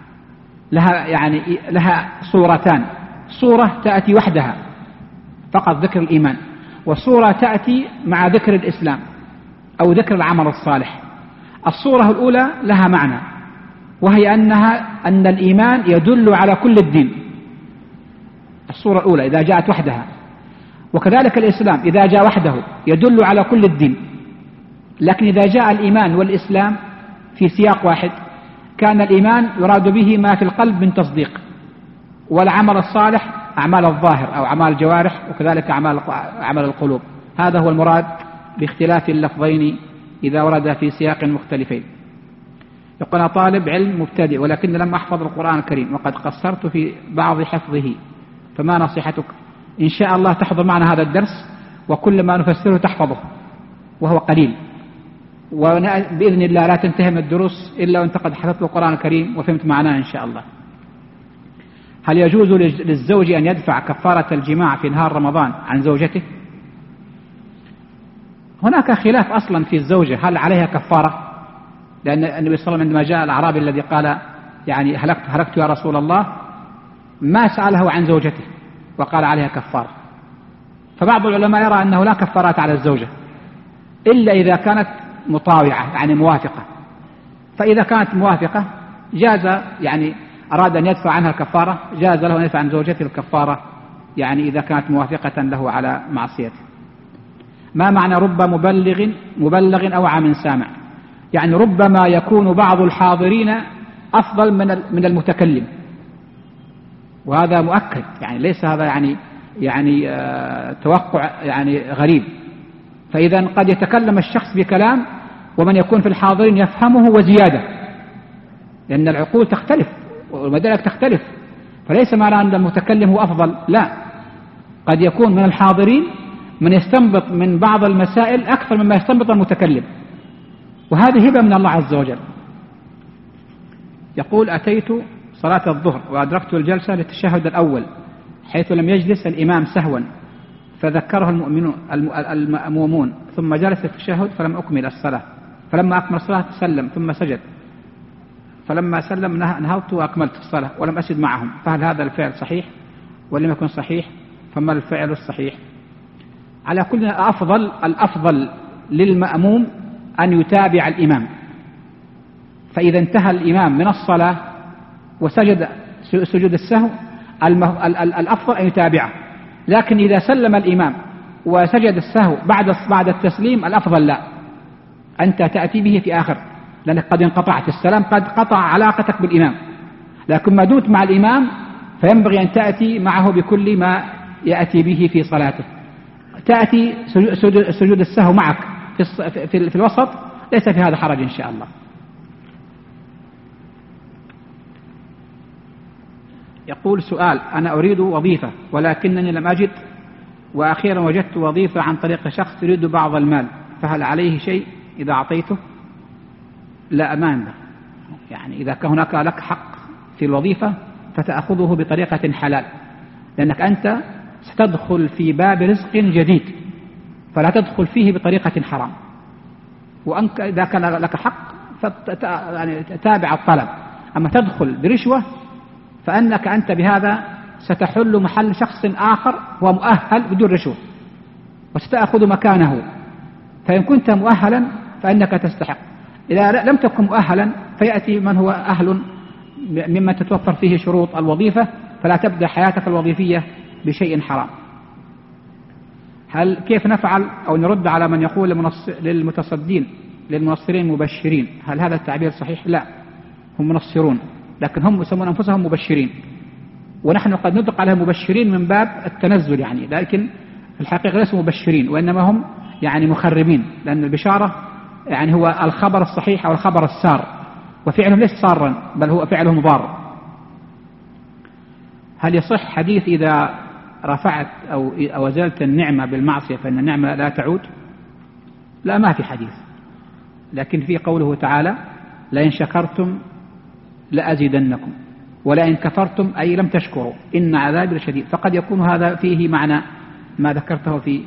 لها صورتان: صورة تأتي وحدها فقط ذكر الإيمان، وصورة تأتي مع ذكر الإسلام أو ذكر العمل الصالح. الصورة الأولى لها معنى، وهي أن الإيمان يدل على كل الدين، الصورة الأولى إذا جاءت وحدها. وكذلك الإسلام إذا جاء وحده يدل على كل الدين. لكن إذا جاء الإيمان والإسلام في سياق واحد كان الإيمان يراد به ما في القلب من تصديق، والعمل الصالح أعمال الظاهر أو أعمال الجوارح، وكذلك أعمال القلوب. هذا هو المراد باختلاف اللفظين إذا ورد في سياق مختلفين. يقول أنا طالب علم مبتدئ ولكن لم أحفظ القرآن الكريم وقد قصرت في بعض حفظه، فما نصيحتك؟ إن شاء الله تحضر معنا هذا الدرس وكل ما نفسره تحفظه، وهو قليل، وبإذن الله لا تنتهي من الدروس إلا وأنت قد حفظت القرآن الكريم وفهمت معناه إن شاء الله. هل يجوز للزوج أن يدفع كفارة الجماع في نهار رمضان عن زوجته؟ هناك خلاف أصلا في الزوجة هل عليها كفارة، لأن النبي صلى الله عليه وسلم عندما جاء الأعرابي الذي قال يعني هلكت يا رسول الله ما سأله عن زوجته وقال عليها كفارة. فبعض العلماء يرى أنه لا كفارات على الزوجة إلا إذا كانت مطاوعة يعني موافقة، فإذا كانت موافقة جاز، يعني أراد أن يدفع عنها الكفارة جاز له أن يدفع عن زوجته الكفارة، يعني إذا كانت موافقة له على معصيته. ما معنى رب مبلغ أو عام سامع؟ يعني ربما يكون بعض الحاضرين أفضل من المتكلم، وهذا مؤكد، يعني ليس هذا يعني توقع يعني غريب. فإذا قد يتكلم الشخص بكلام ومن يكون في الحاضرين يفهمه وزيادة، لأن العقول تختلف والمدارك تختلف، فليس معنى أن المتكلم هو أفضل، لا، قد يكون من الحاضرين من يستنبط من بعض المسائل أكثر مما يستنبط المتكلم، وهذه هبة من الله عز وجل. يقول: أتيت صلاة الظهر وأدركت الجلسة للتشهد الأول حيث لم يجلس الإمام سهوا، فذكره المأمومون ثم جلس في التشهد فلم أكمل الصلاة، فلما أكمل الصلاة سلم ثم سجد، فلما سلم نهضت وأكملت الصلاة ولم أسجد معهم، فهل هذا الفعل صحيح؟ ولم يكن صحيح فما الفعل الصحيح؟ على كل الأفضل للمأموم أن يتابع الإمام، فإذا انتهى الإمام من الصلاة وسجد سجود السهو الأفضل أن يتابعه، لكن إذا سلم الإمام وسجد السهو بعد التسليم الأفضل لا، أنت تأتي به في آخر، لأنك قد انقطعت، السلام قد قطع علاقتك بالإمام، لكن ما دمت مع الإمام فينبغي أن تأتي معه بكل ما يأتي به في صلاته. تأتي سجود السهو معك في الوسط، ليس في هذا حرج إن شاء الله. يقول سؤال: أنا أريد وظيفة ولكنني لم أجد، وأخيرا وجدت وظيفة عن طريق شخص يريد بعض المال، فهل عليه شيء إذا أعطيته؟ لا، أمان له، يعني إذا كان هناك لك حق في الوظيفة فتأخذه بطريقة حلال، لأنك أنت ستدخل في باب رزق جديد، فلا تدخل فيه بطريقة حرام، وأنك إذا كان لك حق فتتابع الطلب. أما تدخل برشوة فأنك أنت بهذا ستحل محل شخص آخر هو مؤهل بدون رشوة وستأخذ مكانه، فإن كنت مؤهلا فإنك تستحق، إذا لم تكن مؤهلا فيأتي من هو أهل ممن تتوفر فيه شروط الوظيفة، فلا تبدأ حياتك الوظيفية بشيء حرام. كيف نفعل أو نرد على من يقول للمنصرين مبشرين؟ هل هذا التعبير صحيح؟ لا، هم منصرون، لكن هم يسمون أنفسهم مبشرين، ونحن قد نطلق عليهم مبشرين من باب التنزل يعني، لكن في الحقيقة ليسوا مبشرين، وإنما هم يعني مخربين، لأن البشارة يعني هو الخبر الصحيح أو الخبر السار، وفعلهم ليس سارا بل هو فعلهم ضار. هل يصح حديث إذا رفعت أو أزلت النعمة بالمعصية فإن النعمة لا تعود؟ لا، ما في حديث، لكن في قوله تعالى: لئن شكرتم لأزيدنكم ولئن كفرتم أي لم تشكروا إن عذابي لشديد. فقد يكون هذا فيه معنى ما ذكرته في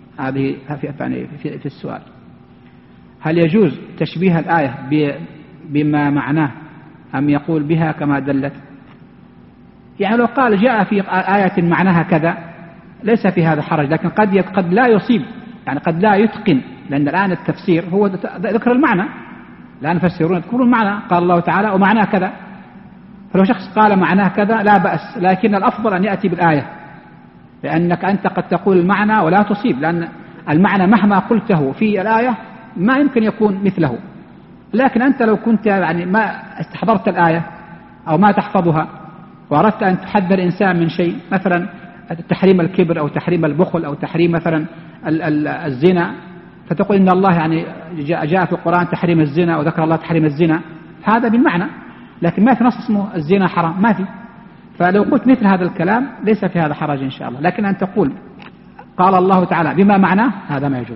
السؤال. هل يجوز تشبيه الآية بما معناه أم يقول بها كما دلت؟ يعني لو قال جاء في آية معناها كذا ليس في هذا حرج، لكن قد لا يصيب، يعني قد لا يتقن، لأن الآن التفسير هو ذكر المعنى، لا نفسرون يذكرون المعنى، قال الله تعالى ومعناه كذا، فلو شخص قال معناه كذا لا بأس، لكن الأفضل أن يأتي بالآية، لأنك أنت قد تقول المعنى ولا تصيب، لأن المعنى مهما قلته في الآية ما يمكن يكون مثله. لكن أنت لو كنت يعني ما استحضرت الآية أو ما تحفظها وأردت أن تحذر إنسان من شيء، مثلا تحريم الكبر أو تحريم البخل أو تحريم مثلا الزنا، فتقول إن الله يعني جاء في القرآن تحريم الزنا وذكر الله تحريم الزنا، هذا بالمعنى، لكن ما في نص اسمه الزنا حرام، ما في. فلو قلت مثل هذا الكلام ليس في هذا حرج إن شاء الله، لكن أن تقول قال الله تعالى بما معناه هذا ما يجوز.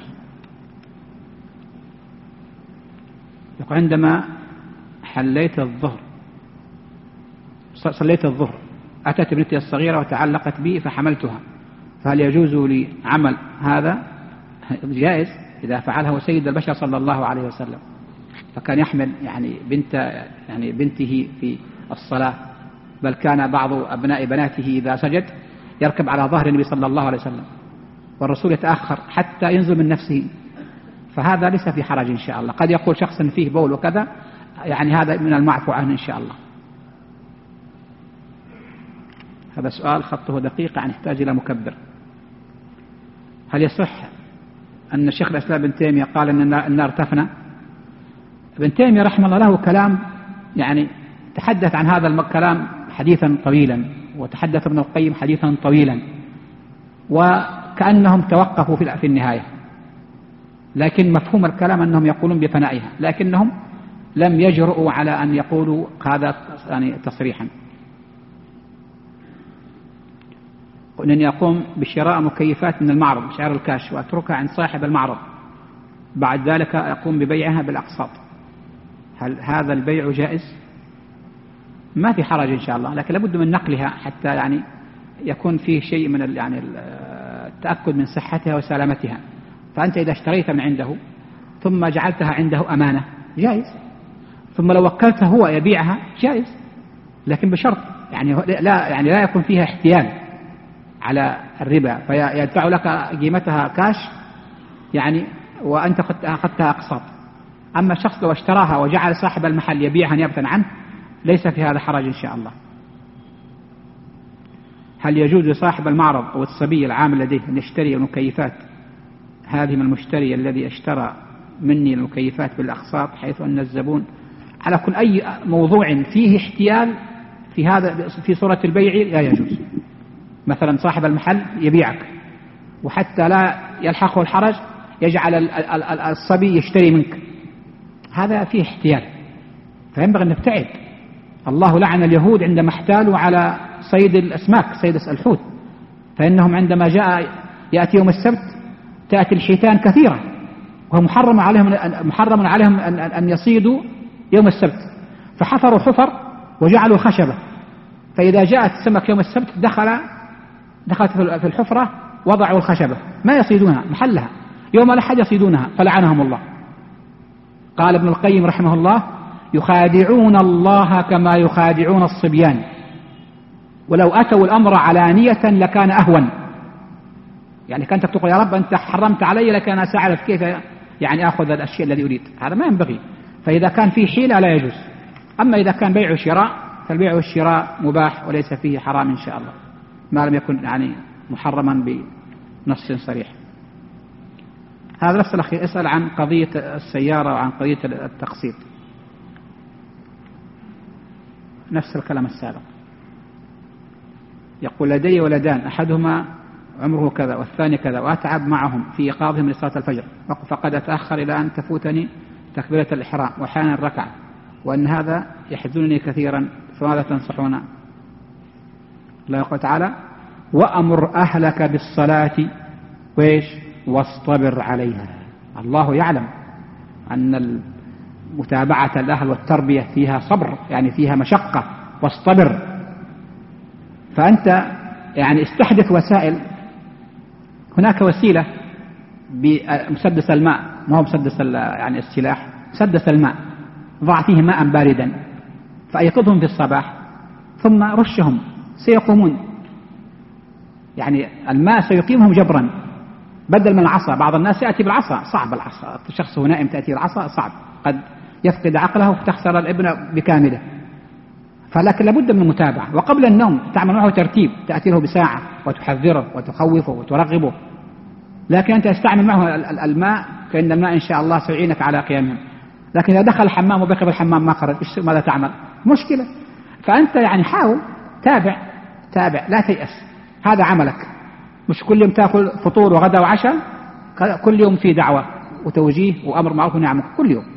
عندما حليت الظهر صليت الظهر أتت ابنتي الصغيرة وتعلقت بي فحملتها، فهل يجوز لي عمل هذا؟ جائز إذا فعله سيد البشر صلى الله عليه وسلم، فكان يحمل يعني بنته في الصلاة، بل كان بعض أبناء بناته إذا سجد يركب على ظهر النبي صلى الله عليه وسلم، والرسول يتأخر حتى ينزل من نفسه، فهذا ليس في حرج إن شاء الله. قد يقول شخص فيه بول وكذا، يعني هذا من المعفو عنه إن شاء الله. هذا سؤال خطه دقيق يعني يحتاج إلى مكبر. هل يصح أن الشيخ الإسلام ابن تيمية قال أن النار تفنى؟ ابن تيمية رحمه الله له كلام يعني تحدث عن هذا الكلام حديثا طويلا، وتحدث ابن القيم حديثا طويلا، وكأنهم توقفوا في النهاية، لكن مفهوم الكلام أنهم يقولون بفنائها، لكنهم لم يجرؤوا على أن يقولوا هذا يعني تصريحا. أنني أقوم بشراء مكيفات من المعرض بسعر الكاش وأتركها عند صاحب المعرض، بعد ذلك أقوم ببيعها بالأقساط، هل هذا البيع جائز؟ ما في حرج إن شاء الله، لكن لابد من نقلها حتى يعني يكون فيه شيء من يعني التأكد من صحتها وسلامتها. فأنت إذا اشتريت من عنده ثم جعلتها عنده أمانة جائز، ثم لو وكلته هو يبيعها جائز، لكن بشرط يعني لا يكون فيها احتيال على الربا فيدفع لك قيمتها كاش يعني وأنت أخذتها أقساط. أما الشخص لو اشتراها وجعل صاحب المحل يبيعها نيابة عنه ليس في هذا حرج إن شاء الله. هل يجوز لصاحب المعرض أو الصبي العامل لديه أن يشتري المكيفات هذه من المشتري الذي اشترى مني المكيفات بالأقساط، حيث أن الزبون على كل أي موضوع فيه احتيال في هذا في صورة البيع لا يجوز. مثلا صاحب المحل يبيعك وحتى لا يلحقه الحرج يجعل الصبي يشتري منك، هذا فيه احتيال، فينبغي أن نبتعد. الله لعن اليهود عندما احتالوا على صيد الأسماك، صيد الحوت، فإنهم عندما يأتي يوم السبت تأتي الحيتان كثيرة وهو محرم عليهم أن يصيدوا يوم السبت، فحفروا حفر وجعلوا خشبة، فإذا جاءت السمك يوم السبت دخلت في الحفرة وضعوا الخشبة ما يصيدونها محلها، يوم الأحد يصيدونها فلعنهم الله. قال ابن القيم رحمه الله: يخادعون الله كما يخادعون الصبيان، ولو أتوا الأمر علانية لكان أهون. يعني كانت تقول يا رب أنت حرمت علي لكن أنا سأعرف كيف يعني أخذ الشيء الذي أريد، هذا ما ينبغي. فإذا كان فيه حيلة لا يجوز. أما إذا كان بيع وشراء فالبيع والشراء مباح وليس فيه حرام إن شاء الله، ما لم يكن يعني محرما بنص صريح. هذا نفس الأخير اسأل عن قضية السيارة وعن قضية التقسيط، نفس الكلام السابق. يقول: لدي ولدان أحدهما عمره كذا والثاني كذا، وأتعب معهم في إيقاظهم لصلاة الفجر، فقد أتأخر إلى أن تفوتني تكبيرة الإحرام وأحيانا الركعة، وأن هذا يحزنني كثيرا، فماذا تنصحون؟ الله يقول تعالى: وأمر أهلك بالصلاة واصطبر عليها. الله يعلم أن متابعة الأهل والتربية فيها صبر، يعني فيها مشقة، واصطبر. فأنت يعني استحدث وسائل. هناك وسيلة بمسدس الماء، ما هو مسدس يعني السلاح، مسدس الماء، ضع فيه ماء باردا فأيقظهم في الصباح ثم رشهم سيقومون، يعني الماء سيقيمهم جبرا بدل من العصا. بعض الناس يأتي بالعصا، صعب العصا، الشخص هو نائم تأتي العصا صعب، قد يفقد عقله وتخسر الابن بكامله. فلكن لابد من المتابعة، وقبل النوم تعمل معه ترتيب، تأتي له بساعة وتحذره وتخوفه وترغبه. لكن أنت استعمل معه الماء، فإن الماء إن شاء الله سيعينك على قيامهم. لكن إذا دخل الحمام وبقي بالحمام ما خرج، ماذا تعمل؟ مشكلة. فأنت يعني حاول تابع لا تيأس، هذا عملك، مش كل يوم تأكل فطور وغدا وعشاء، كل يوم في دعوة وتوجيه وأمر معروف ونهي عن منكر كل يوم.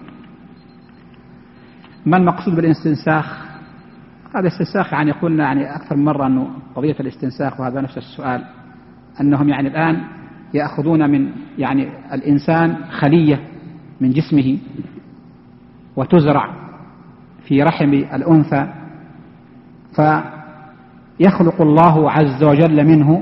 ما المقصود بالاستنساخ؟ هذا الاستنساخ يعني قلنا يعني أكثر من مرة أنه قضية الاستنساخ، وهذا نفس السؤال، أنهم يعني الآن يأخذون من يعني الإنسان خلية من جسمه وتزرع في رحم الأنثى، فيخلق الله عز وجل منه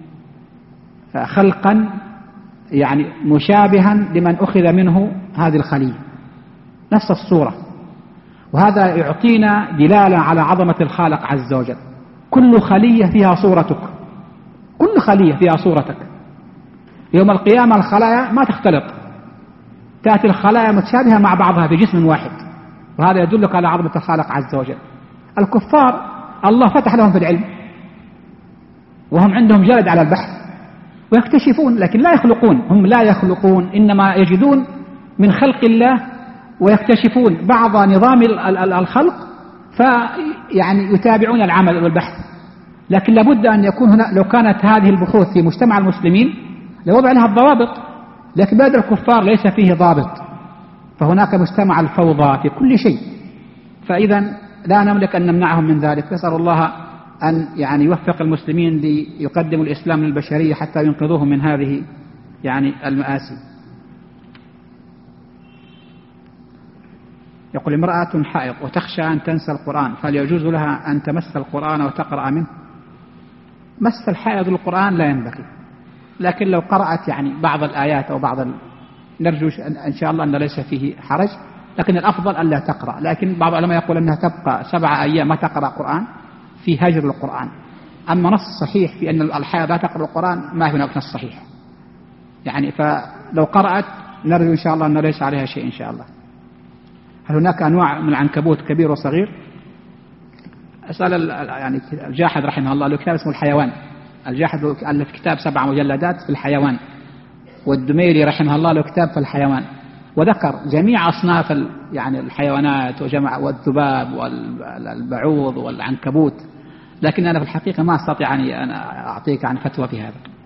خلقا يعني مشابها لمن أخذ منه هذه الخلية، نفس الصورة. وهذا يعطينا دلالة على عظمة الخالق عز وجل. كل خلية فيها صورتك، كل خلية فيها صورتك. يوم القيامة الخلايا ما تختلط، تأتي الخلايا متشابهة مع بعضها في جسم واحد، وهذا يدلك على عظمة الخالق عز وجل. الكفار الله فتح لهم في العلم وهم عندهم جلد على البحث ويكتشفون، لكن لا يخلقون، هم لا يخلقون، إنما يجدون من خلق الله ويكتشفون بعض نظام الخلق فيعني يتابعون العمل والبحث. لكن لابد أن يكون هنا، لو كانت هذه البحوث في مجتمع المسلمين لوضع لها الضوابط، لكن بلاد الكفار ليس فيه ضابط، فهناك مجتمع الفوضى في كل شيء. فإذا لا نملك أن نمنعهم من ذلك. نسأل الله أن يعني يوفق المسلمين ليقدموا الإسلام للبشرية حتى ينقذوهم من هذه يعني المآسي. يقول امرأة حائض وتخشى أن تنسى القرآن، فهل يجوز لها أن تمس القرآن وتقرأ منه؟ مس الحائض القرآن لا ينبغي، لكن لو قرأت يعني بعض الآيات أو نرجو إن شاء الله أن ليس فيه حرج، لكن الأفضل أن لا تقرأ. لكن بعض العلماء يقول أنها تبقى 7 أيام ما تقرأ قرآن في هجر القرآن. أما نص صحيح في أن الحائض لا تقرأ القرآن ما هناك نص صحيح يعني، فلو قرأت نرجو إن شاء الله أن ليس عليها شيء إن شاء الله. هل هناك أنواع من العنكبوت كبير وصغير؟ أسأل يعني الجاحظ رحمه الله له كتاب اسمه الحيوان، الجاحظ ألف كتاب 7 مجلدات في الحيوان، والدميري رحمه الله له كتاب في الحيوان، وذكر جميع أصناف يعني الحيوانات والذباب والبعوض والعنكبوت، لكن أنا في الحقيقة ما أستطيع أن أعطيك عن فتوى في هذا.